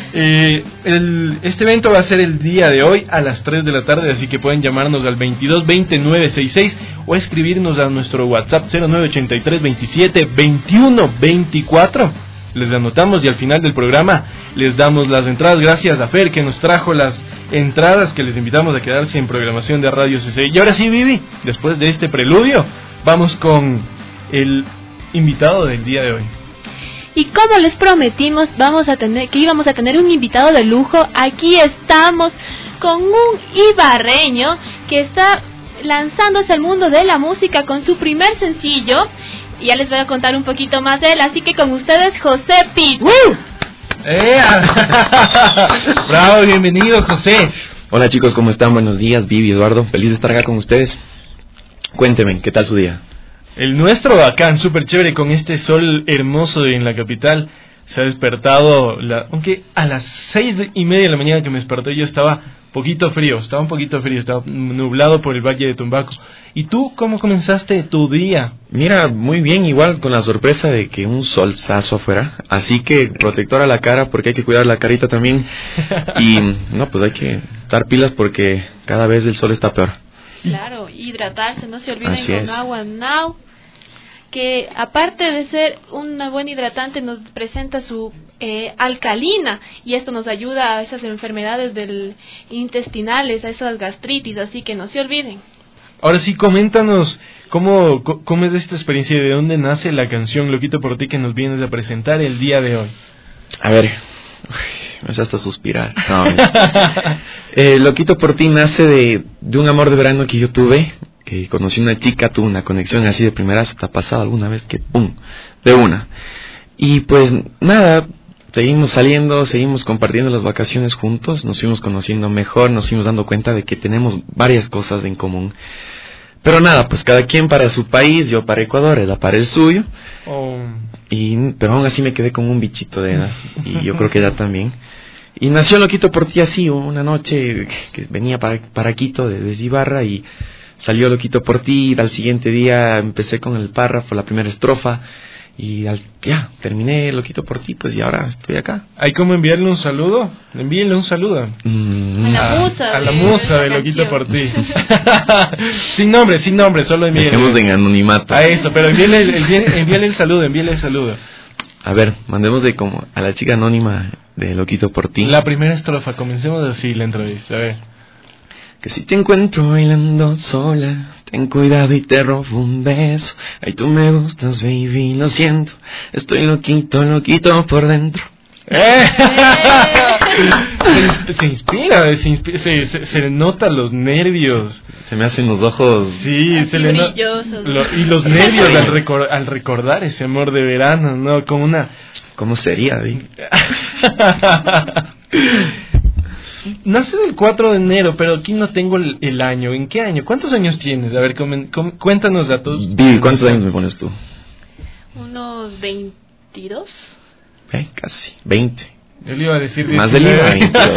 Este evento va a ser el día de hoy a las 3 de la tarde, así que pueden llamarnos al 22 29 66 o escribirnos a nuestro WhatsApp 0983 27 21 24. Les anotamos y al final del programa les damos las entradas. Gracias a Fer, que nos trajo las entradas, que les invitamos a quedarse en programación de Radio CC. Y ahora sí, Vivi, después de este preludio, vamos con el invitado del día de hoy. Y como les prometimos, íbamos a tener un invitado de lujo. Aquí estamos con un ibarreño que está lanzándose al mundo de la música con su primer sencillo. Y ya les voy a contar un poquito más de él. Así que con ustedes, José Pitt. Bravo, bienvenido, José. Hola chicos, ¿cómo están? Buenos días, Vivi, Eduardo. Feliz de estar acá con ustedes. Cuéntenme, ¿qué tal su día? El nuestro bacán, súper chévere, con este sol hermoso en la capital. Se ha despertado, aunque a las 6:30 de la mañana que me desperté yo estaba un poquito frío, estaba nublado por el Valle de Tumbaco. ¿Y tú cómo comenzaste tu día? Mira, muy bien, igual con la sorpresa de que un solzazo afuera, así que protector a la cara porque hay que cuidar la carita también. Y no, pues hay que dar pilas porque cada vez el sol está peor. Claro, hidratarse, no se olviden. Así con es. Agua Now, que aparte de ser una buena hidratante nos presenta su alcalina, y esto nos ayuda a esas enfermedades intestinales, a esas gastritis, así que no se olviden. Ahora sí, coméntanos cómo es esta experiencia, de dónde nace la canción Loquito por ti que nos vienes a presentar el día de hoy. A ver, me hace hasta suspirar. No, Loquito por ti nace de un amor de verano que yo tuve, que conocí una chica, tuve una conexión así de primeras, ¿te ha pasado alguna vez que pum, de una? Y pues nada, seguimos saliendo, seguimos compartiendo las vacaciones juntos, nos fuimos conociendo mejor, nos fuimos dando cuenta de que tenemos varias cosas en común. Pero nada, pues cada quien para su país, yo para Ecuador, él para el suyo. Pero aún así me quedé con un bichito de edad, y yo creo que ella también. Y nació Loquito por ti así, una noche que venía para Quito desde Ibarra, y salió Loquito por ti, y al siguiente día empecé con el párrafo, la primera estrofa, y ya, terminé Loquito por ti, pues y ahora estoy acá. ¿Hay cómo enviarle un saludo? Envíenle un saludo. A la musa de Loquito por ti. sin nombre, solo envíenle. Dejemos en anonimato. A eso, pero envíale el saludo. A ver, mandemos como a la chica anónima de Loquito por ti. La primera estrofa, comencemos así la entrevista, a ver. Que si te encuentro bailando sola, ten cuidado y te robo un beso. Ay, tú me gustas, baby, lo siento. Estoy loquito por dentro. Se inspira, se notan los nervios. Se me hacen los ojos. Sí, se le y los nervios al recordar ese amor de verano, ¿no? Como una... ¿Cómo sería, Di? Naces el 4 de enero, pero aquí no tengo el año. ¿En qué año? ¿Cuántos años tienes? A ver, cuéntanos datos. Vivi, ¿cuántos años me pones tú? Unos 22. Casi, 20. Yo le iba a decir 19. Más del IVA, 22.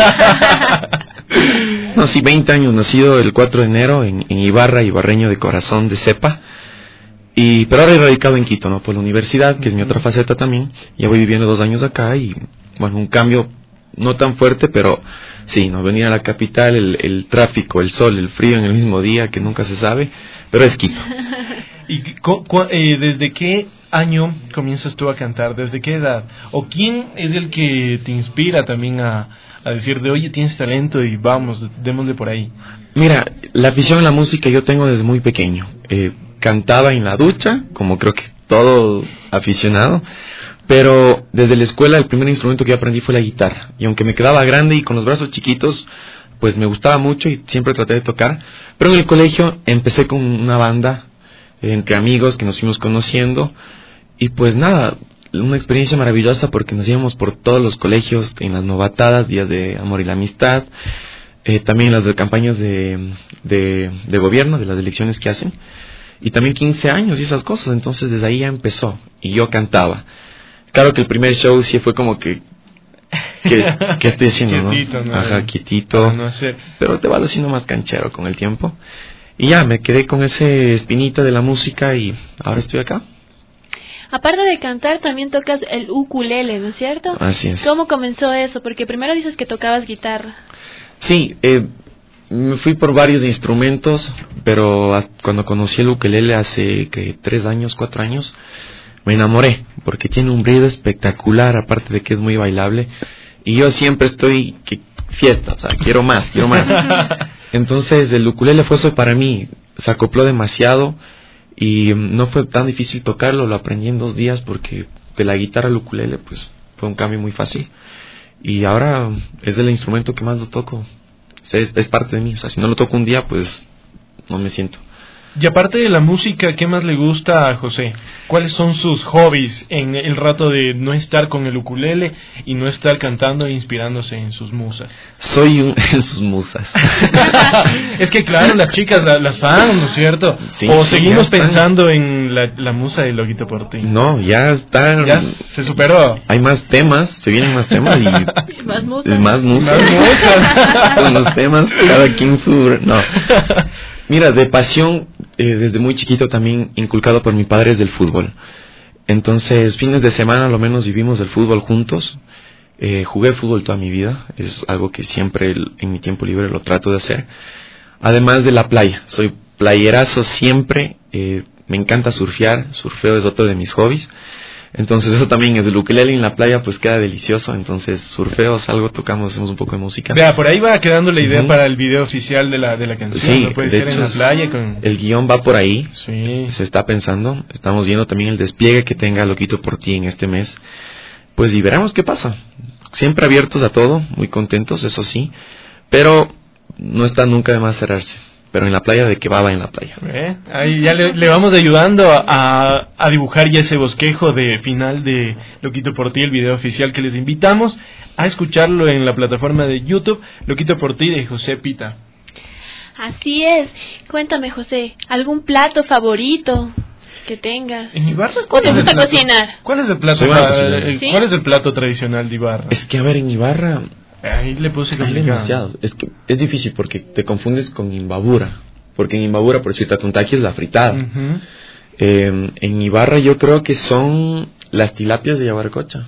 No, sí, 20 años, nacido el 4 de enero en Ibarra, ibarreño de corazón, de cepa. Pero ahora he radicado en Quito, ¿no? Por la universidad, que es mi otra faceta también. Ya voy viviendo 2 años acá y, bueno, un cambio no tan fuerte, pero sí, no venir a la capital, el tráfico, el sol, el frío en el mismo día, que nunca se sabe, pero es Quito. ¿Y desde qué año comienzas tú a cantar? ¿Desde qué edad? ¿O quién es el que te inspira también a decirte, oye, tienes talento y vamos, démosle por ahí? Mira, la afición a la música yo tengo desde muy pequeño. Cantaba en la ducha, como creo que todo aficionado. Pero desde la escuela el primer instrumento que yo aprendí fue la guitarra. Y aunque me quedaba grande y con los brazos chiquitos, pues me gustaba mucho y siempre traté de tocar. Pero en el colegio empecé con una banda entre amigos que nos fuimos conociendo. Y pues nada, una experiencia maravillosa porque nos íbamos por todos los colegios en las novatadas, días de amor y la amistad. También las de campañas de gobierno, de las elecciones que hacen. Y también 15 años y esas cosas. Entonces desde ahí ya empezó y yo cantaba. Claro que el primer show sí fue como que ¿qué estoy haciendo, quietito, ¿no? Ajá, quietito. No hacer. Pero te vas haciendo más canchero con el tiempo. Y ya, me quedé con ese espinita de la música y ahora estoy acá. Aparte de cantar, también tocas el ukulele, ¿no es cierto? Así es. ¿Cómo comenzó eso? Porque primero dices que tocabas guitarra. Sí, me fui por varios instrumentos, pero cuando conocí el ukulele hace 3 años, 4 años, me enamoré, porque tiene un brillo espectacular, aparte de que es muy bailable, y yo siempre estoy, fiesta, o sea, quiero más. Entonces el ukulele fue eso para mí, se acopló demasiado, y no fue tan difícil tocarlo, lo aprendí en 2 días, porque de la guitarra al ukulele, pues fue un cambio muy fácil. Y ahora es el instrumento que más lo toco. Es parte de mí. O sea, si no lo toco un día, pues no me siento. Y aparte de la música, ¿qué más le gusta a José? ¿Cuáles son sus hobbies en el rato de no estar con el ukulele y no estar cantando e inspirándose en sus musas? En sus musas. Es que claro, las chicas, las fans, ¿no es cierto? Sí, o sí, seguimos pensando en la musa de Loquito por ti. No, ya están. Ya se superó. Hay más temas, se vienen más temas y Más musas. Más musas. Con los temas, cada quien su... No. Mira, de pasión, desde muy chiquito también inculcado por mi padre es del fútbol. Entonces, fines de semana, lo menos vivimos el fútbol juntos. Jugué fútbol toda mi vida. Es algo que siempre en mi tiempo libre lo trato de hacer. Además de la playa. Soy playerazo siempre. Me encanta surfear. Surfeo es otro de mis hobbies. Entonces eso también es el ukelele en la playa, pues queda delicioso. Entonces surfeo, algo, tocamos, hacemos un poco de música. Vea, por ahí va quedando la idea para el video oficial de la canción. Sí, ¿no? Puede de ser hecho, en la playa con... el guión va por ahí. Sí. Se está pensando. Estamos viendo también el despliegue que tenga Loquito por ti en este mes. Pues y veremos qué pasa. Siempre abiertos a todo, muy contentos, eso sí. Pero no está nunca de más cerrarse. Pero en la playa, ¿de qué va en la playa? Ahí ya le vamos ayudando a dibujar ya ese bosquejo de final de Loquito por ti, el video oficial, que les invitamos a escucharlo en la plataforma de YouTube, Loquito por ti, de José Pita. Así es. Cuéntame, José, ¿algún plato favorito que tengas? ¿En Ibarra? ¿O te gusta cocinar? ¿Cuál es el plato, ¿Sí? ¿Cuál es el plato tradicional de Ibarra? Es que, a ver, en Ibarra... Ahí le puse complicado. Hay demasiados. Es que es difícil porque te confundes con Imbabura. Porque en Imbabura, por decirte, Atuntaqui es la fritada. Uh-huh. En Ibarra yo creo que son las tilapias de Yaguarcocha.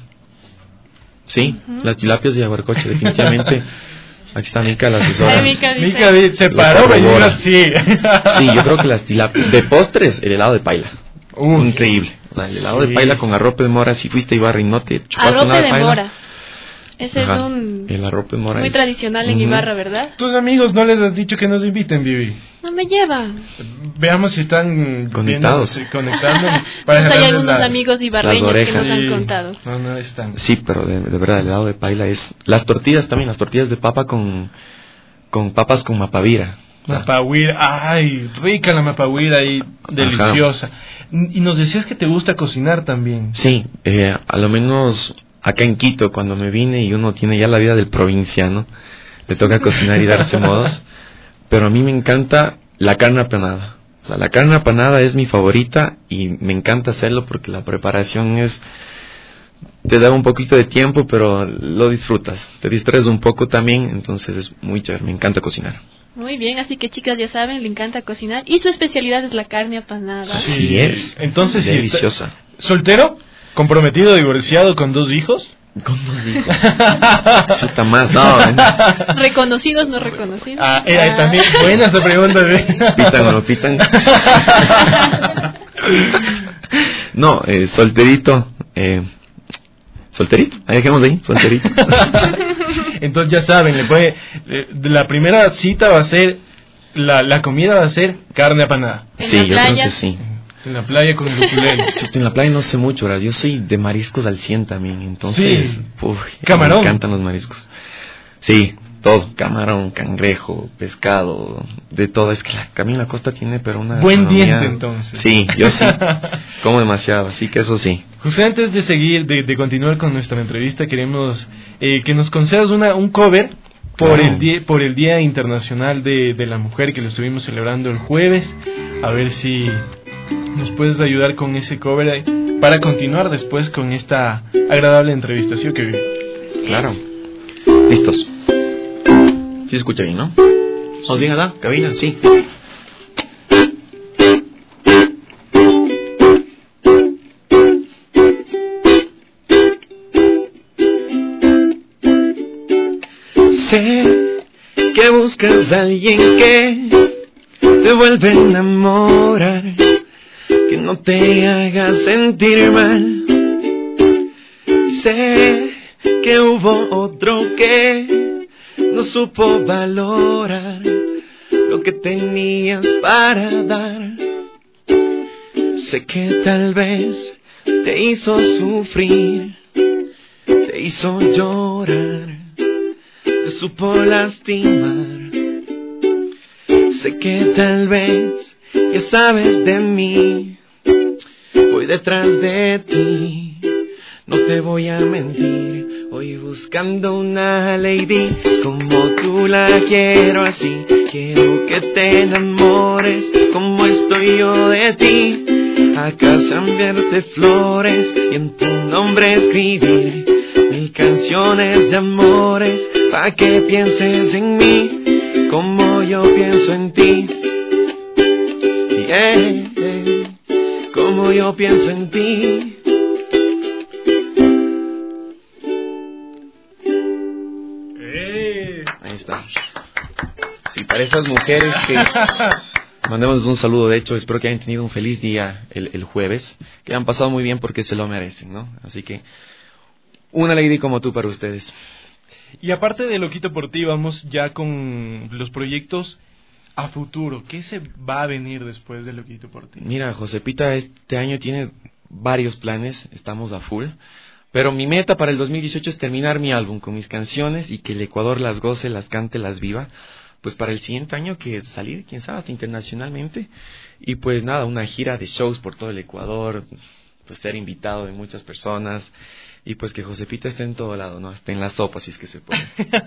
Sí, las tilapias de Yaguarcocha, definitivamente. Aquí está Mica, la asesora. Mica se paró, sí. Sí, yo creo que las tilapias. De postres, el helado de paila. Increíble. O sea, el helado de paila con arrope de mora. Si fuiste a Ibarra y no te chupaste nada de paila. Mora. Ese es el arrope de mora muy tradicional en Ibarra, ¿verdad? ¿Tus amigos no les has dicho que nos inviten, Vivi? No me llevan. Veamos si están conectados. Conectando para hay algunos amigos ibarreños que nos han contado. No están. Sí, pero de verdad, el helado de paila es... Las tortillas también, las tortillas de papa con papas con mapahuira. O sea, mapahuira, ay, rica la mapahuira y deliciosa. Y nos decías que te gusta cocinar también. Sí, a lo menos... Acá en Quito, cuando me vine y uno tiene ya la vida del provinciano, le toca cocinar y darse modos. Pero a mí me encanta la carne apanada. O sea, la carne apanada es mi favorita y me encanta hacerlo porque la preparación te da un poquito de tiempo, pero lo disfrutas. Te distraes un poco también, entonces es muy chévere. Me encanta cocinar. Muy bien, así que chicas ya saben, le encanta cocinar y su especialidad es la carne apanada. Así es. Entonces, deliciosa. ¿Soltero? ¿Comprometido, divorciado, con 2 hijos? Con 2 hijos. Chuta más, no. ¿Reconocidos, no reconocidos? También buena esa pregunta. ¿Pitan o no pitan? No, solterito. Solterito, ahí dejemos de ahí, solterito. Entonces ya saben, la primera cita va a ser, la comida va a ser carne apanada. Sí, yo creo que sí. En la playa con el ukulele. En la playa no sé mucho, ¿verdad? Yo soy de mariscos al 100 también, entonces... Sí. ¿Camarón? Me encantan los mariscos. Sí, todo. Camarón, cangrejo, pescado, de todo. Es que también la costa tiene, pero una... Buen diente, entonces. Sí, yo sí. Como demasiado, así que eso sí. José, antes de seguir, de continuar con nuestra entrevista, queremos que nos concedas un cover por el Día Internacional de la Mujer, que lo estuvimos celebrando el jueves. A ver si nos puedes ayudar con ese cover para continuar después con esta agradable entrevista, ¿sí o qué? Claro. Listos. Sí se escucha bien, ¿no? ¿Vamos bien acá? ¿Cabina? Sí. Sé que buscas a alguien que te vuelve a enamorar, que no te haga sentir mal. Sé que hubo otro que no supo valorar lo que tenías para dar. Sé que tal vez te hizo sufrir, te hizo llorar, te supo lastimar. Sé que tal vez ya sabes de mí, voy detrás de ti, no te voy a mentir. Hoy buscando una lady como tú la quiero así. Quiero que te enamores como estoy yo de ti. A casa enviarte flores y en tu nombre escribir 1000 canciones de amores pa' que pienses en mí como yo pienso en ti. Como yo pienso en ti. Ahí está. Sí, para esas mujeres que mandemos un saludo. De hecho, espero que hayan tenido un feliz día el jueves, que hayan pasado muy bien porque se lo merecen, ¿no? Así que una lady como tú para ustedes. Y aparte de Loquito por ti, vamos ya con los proyectos a futuro. ¿Qué se va a venir después de Loquito por ti? Mira, Josepita este año tiene varios planes, estamos a full. Pero mi meta para el 2018 es terminar mi álbum con mis canciones y que el Ecuador las goce, las cante, las viva. Pues para el siguiente año que salir, quién sabe, hasta internacionalmente. Y pues nada, una gira de shows por todo el Ecuador, pues ser invitado de muchas personas. Y pues que Josepita esté en todo lado, ¿no? Esté en la sopa, si es que se puede.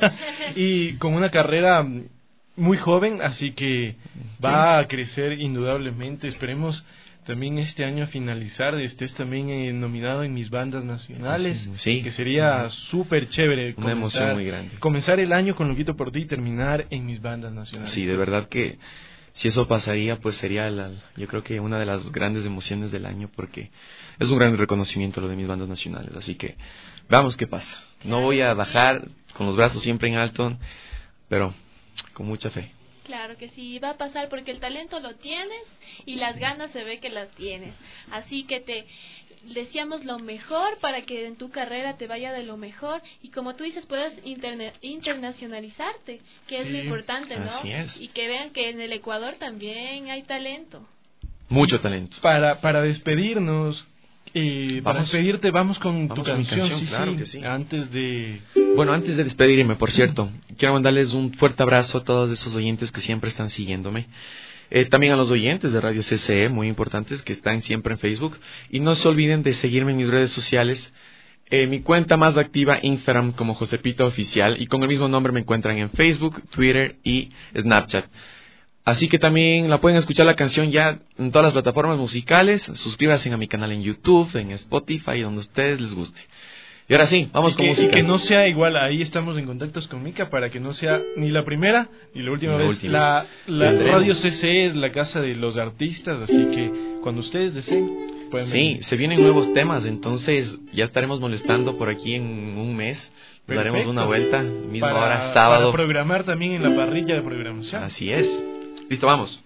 Y con una carrera muy joven, así que va a crecer indudablemente. Esperemos también este año a finalizar, estés también nominado en mis bandas nacionales, sí, que sería súper chévere. Una emoción muy grande. Comenzar el año con Loquito por ti y terminar en mis bandas nacionales. Sí, de verdad que si eso pasaría, pues sería yo creo que una de las grandes emociones del año, porque es un gran reconocimiento lo de mis bandas nacionales. Así que veamos qué pasa. No voy a bajar con los brazos siempre en alto, pero con mucha fe. Claro que sí, va a pasar porque el talento lo tienes y las ganas se ve que las tienes. Así que te deseamos lo mejor para que en tu carrera te vaya de lo mejor y como tú dices puedas internacionalizarte, que es lo importante, ¿no? Así es. Y que vean que en el Ecuador también hay talento. Mucho talento. Para despedirnos, para despedirte vamos con tu canción. Sí, claro que sí. Antes de despedirme, por cierto, quiero mandarles un fuerte abrazo a todos esos oyentes que siempre están siguiéndome. También a los oyentes de Radio CCE, muy importantes, que están siempre en Facebook. Y no se olviden de seguirme en mis redes sociales. Mi cuenta más activa, Instagram, como Josepita Oficial. Y con el mismo nombre me encuentran en Facebook, Twitter y Snapchat. Así que también la pueden escuchar la canción ya en todas las plataformas musicales. Suscríbanse a mi canal en YouTube, en Spotify, donde a ustedes les guste. Y ahora sí, vamos con música. Y que no sea igual, ahí estamos en contactos con Mica para que no sea ni la primera ni la última vez. La Radio CC es la casa de los artistas, así que cuando ustedes deseen pueden venir. Se vienen nuevos temas, entonces ya estaremos molestando por aquí en un mes. Nos daremos una vuelta, misma hora, sábado. Para programar también en la parrilla de programación. Así es. Listo, vamos.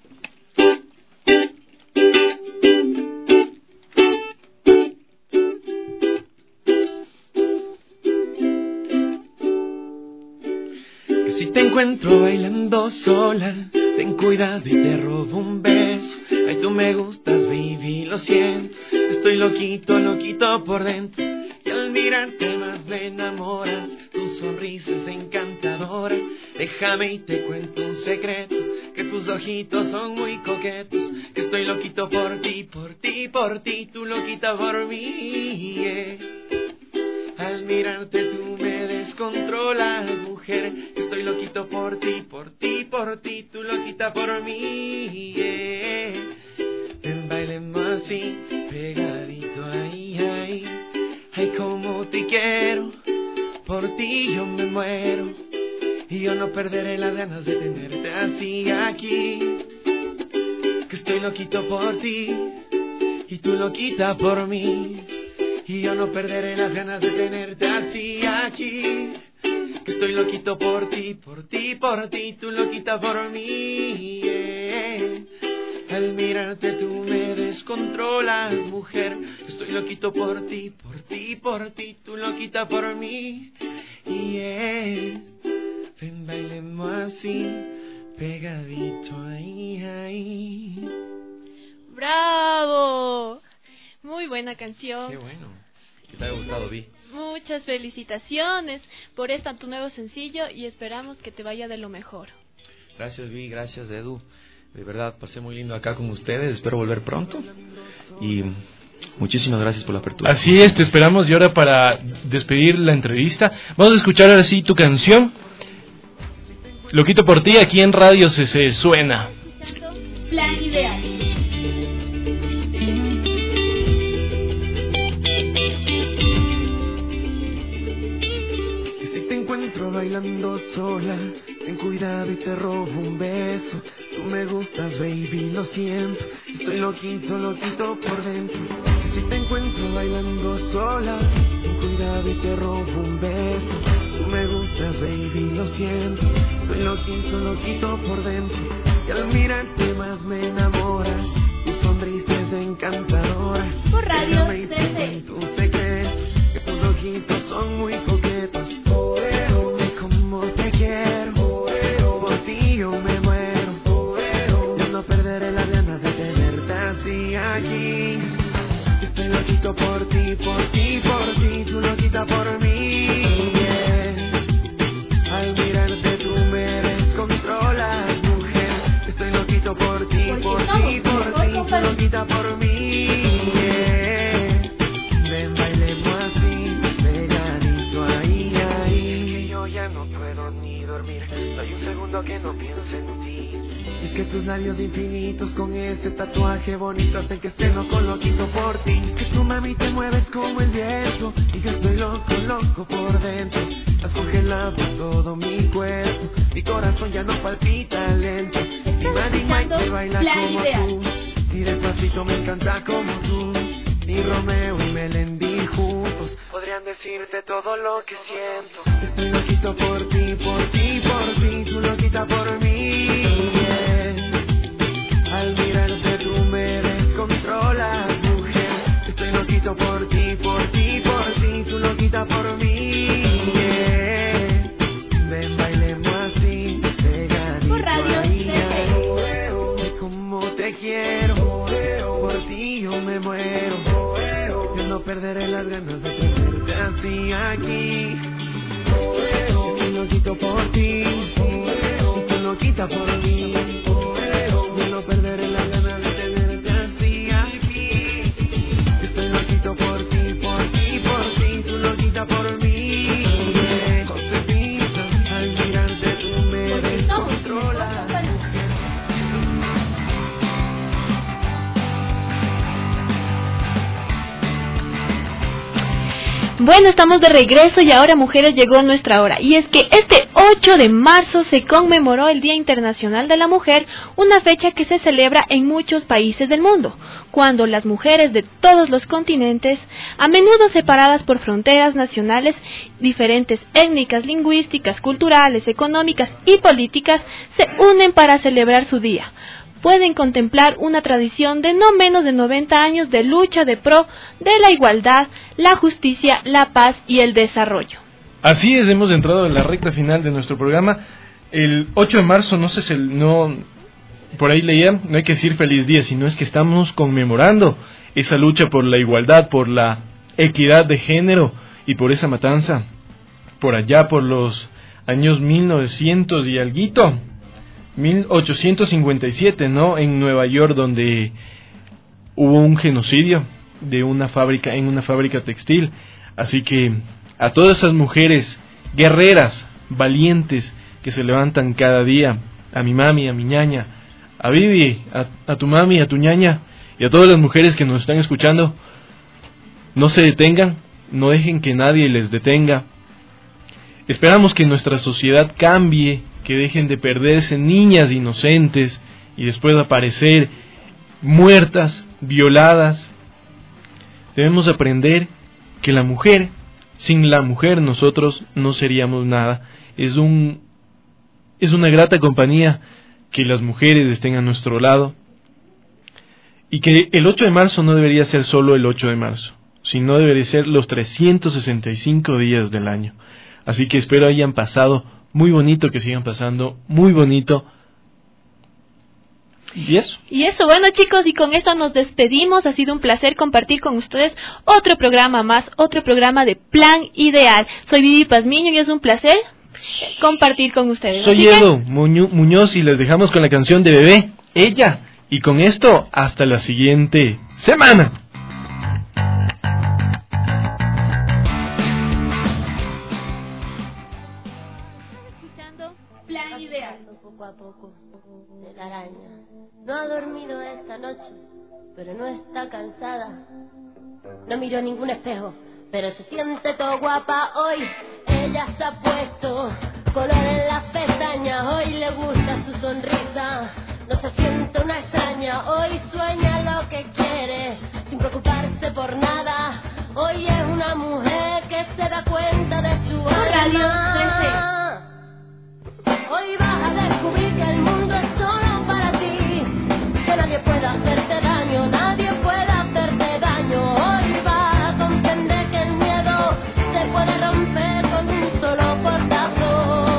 Si te encuentro bailando sola, ten cuidado y te robo un beso. Ay, tú me gustas, baby, lo siento. Estoy loquito, loquito por dentro. Y al mirarte más me enamoras. Tu sonrisa es encantadora. Déjame y te cuento un secreto, que tus ojitos son muy coquetos. Que estoy loquito por ti, por ti, por ti. Tú loquita por mí, yeah. Al mirarte tú me descontrolas, mujer. Estoy loquito por ti, por ti, por ti. Tú loquita por mí, yeah. Ven, bailemos así, pegadito ahí, ahí. Ay, como te quiero, por ti yo me muero. Y yo no perderé las ganas de tenerte así aquí. Que estoy loquito por ti, y tú loquita por mí. Y yo no perderé las ganas de tenerte así aquí. Que estoy loquito por ti, por ti, por ti. Tú loquita por mí, yeah. Al mirarte tú me descontrolas, mujer. Estoy loquito por ti, por ti, por ti. Tú loquita por mí, yeah. Ven, bailemos así, pegadito ahí, ahí. ¡Bravo! Muy buena canción. Qué bueno. Que te haya gustado, Vi. Muchas felicitaciones por tu nuevo sencillo y esperamos que te vaya de lo mejor. Gracias, Vi, gracias, Edu. De verdad, pasé muy lindo acá con ustedes. Espero volver pronto. Y muchísimas gracias por la apertura. Así es, te esperamos. Y ahora, para despedir la entrevista, vamos a escuchar ahora sí tu canción. Loquito por ti, aquí en Radio CC suena. Plan Ideal. Y si te encuentro bailando sola, ten cuidado y te robo un beso. Tú me gustas, baby, lo siento. Estoy loquito, loquito por dentro. Y si te encuentro bailando sola, ten cuidado y te robo un beso. Tú me gustas, baby, lo siento. Estoy loquito, loquito por dentro. Y al mirarte más me enamoras. Tu sonrisa es encantadora. Por Radio CC. Tú sé que tus ojitos son muy coquetos. Dime cómo te quiero. Por ti yo me muero. Yo no perderé la ganas de tenerte así aquí. Estoy loquito por ti, por ti, por ti. Tú loquita por mí. Al mirarte tú me descontrolas, mujer. Estoy loquito por ti, por ti, por ti. Tú loquita por mí. Ven, bailemos así, pegadito ahí, ahí. Que yo ya no puedo ni dormir. No hay un segundo que no piense en ti. Y es que tus labios infinitos con ese tatuaje bonito hacen que esté loquito por ti. Que tu mami te mueves como el viento y yo estoy loco, loco por dentro. Has congelado todo mi cuerpo, mi corazón ya no palpita lento. Ni Manny Mike me baila como tú, ni despacito me encanta como tú. Ni Romeo y Melendi juntos podrían decirte todo lo que siento. Estoy loquito por ti, por ti, por ti. Tú loquita por mí. Al mirarte tú me descontrolas, mujer. Estoy loquito por ti, por ti, por ti. Tú loquita por mí. Ven, bailemos así, pegadito ahí, ahí. Como te quiero, por ti yo me muero. Yo no perderé las ganas de tenerte así aquí. Estoy loquito por ti, y tú loquita por mí. Yo no perderé las ganas de tenerte así aquí. Estoy loquito por ti, por ti, por ti. Tú loquita por mí. Josefita, al mirarte tú me descontrolas. Bueno, estamos de regreso y ahora, mujeres, llegó nuestra hora. Y es que este 8 de marzo se conmemoró el Día Internacional de la Mujer, una fecha que se celebra en muchos países del mundo, cuando las mujeres de todos los continentes, a menudo separadas por fronteras nacionales diferentes, étnicas, lingüísticas, culturales, económicas y políticas, se unen para celebrar su día. Pueden contemplar una tradición de no menos de 90 años de lucha de pro de la igualdad, la justicia, la paz y el desarrollo. Así es, hemos entrado en la recta final de nuestro programa. El 8 de marzo, por ahí leía, no hay que decir feliz día, sino es que estamos conmemorando esa lucha por la igualdad, por la equidad de género y por esa matanza, por allá por los años 1900 y alguito. 1857, ¿no? En Nueva York, donde hubo un genocidio en una fábrica textil. Así que a todas esas mujeres guerreras, valientes, que se levantan cada día, a mi mami, a mi ñaña, a Vivi, a tu mami, a tu ñaña, y a todas las mujeres que nos están escuchando, no se detengan, no dejen que nadie les detenga. Esperamos que nuestra sociedad cambie, que dejen de perderse niñas inocentes y después aparecer muertas, violadas. Debemos aprender que la mujer, sin la mujer nosotros no seríamos nada. Es una grata compañía que las mujeres estén a nuestro lado, y que el 8 de marzo no debería ser solo el 8 de marzo, sino debería ser los 365 días del año. Así que espero hayan pasado muy bonito, que sigan pasando muy bonito. Y eso. Y eso, bueno chicos, y con esto nos despedimos. Ha sido un placer compartir con ustedes otro programa más, otro programa de Plan Ideal. Soy Vivi Pazmiño y es un placer compartir con ustedes. Soy Edo Muñoz y les dejamos con la canción de Bebé, Ella. Y con esto, hasta la siguiente semana. Escuchando Plan Ideal. Poco a poco, de la araña. No ha dormido esta noche, pero no está cansada. No miró ningún espejo, pero se siente todo guapa hoy. Ella se ha puesto color en las pestañas, hoy le gusta su sonrisa. No se siente una extraña, hoy sueña lo que quiere, sin preocuparse por nada. Hoy es una mujer que se da cuenta de su alma. Hoy vas a descubrir que el mundo es solo para ti, que nadie puede hacerte daño, nadie puede hacerte daño. Hoy vas a comprender que el miedo se puede romper con un solo portazo.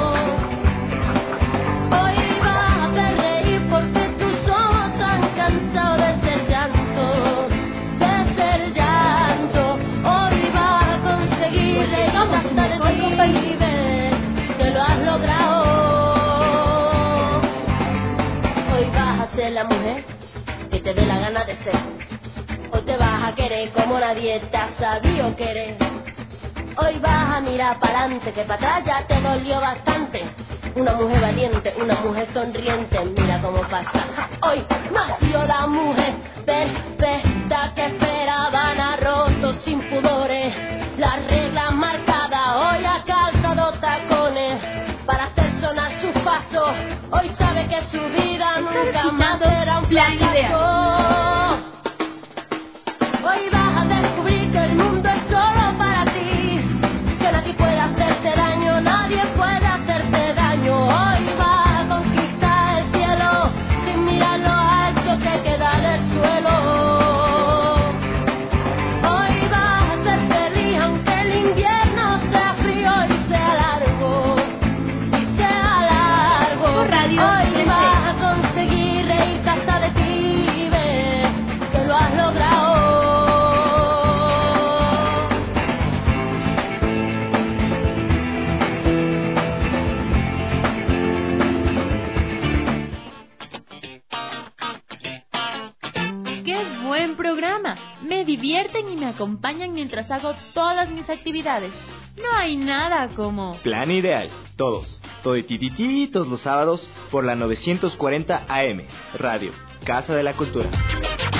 Hoy vas a hacer reír porque tus ojos han cansado de ser llanto, de ser llanto. Hoy vas a conseguir reír hasta de ti, ves que lo has logrado. Hoy vas a ser la mujer que te dé la gana de ser. Hoy te vas a querer como nadie te ha sabido querer. Hoy vas a mirar para adelante, que para atrás ya te dolió bastante. Una mujer valiente, una mujer sonriente, mira cómo pasa. Hoy nació la mujer perfecta que esperaban, ha roto sin pudores las reglas marcadas. Hoy ha calzado tacones para hacer sonar sus pasos. Hoy sabe que su vida nunca más será un fracaso. Hoy vas a descubrir que el mundo es solo para ti, que nadie puede hacerte daño, nadie puede hacerte daño. Hoy vas a conquistar el cielo sin mirar lo alto que queda del suelo. Hoy vas a ser feliz aunque el invierno sea frío y sea largo, y sea largo. Hoy vas a conseguir reírte hasta de ti y ver que lo has logrado. ¡Qué buen programa! Me divierten y me acompañan mientras hago todas mis actividades. No hay nada como... Plan Ideal. Todos los sábados por la 940 AM. Radio Casa de la Cultura.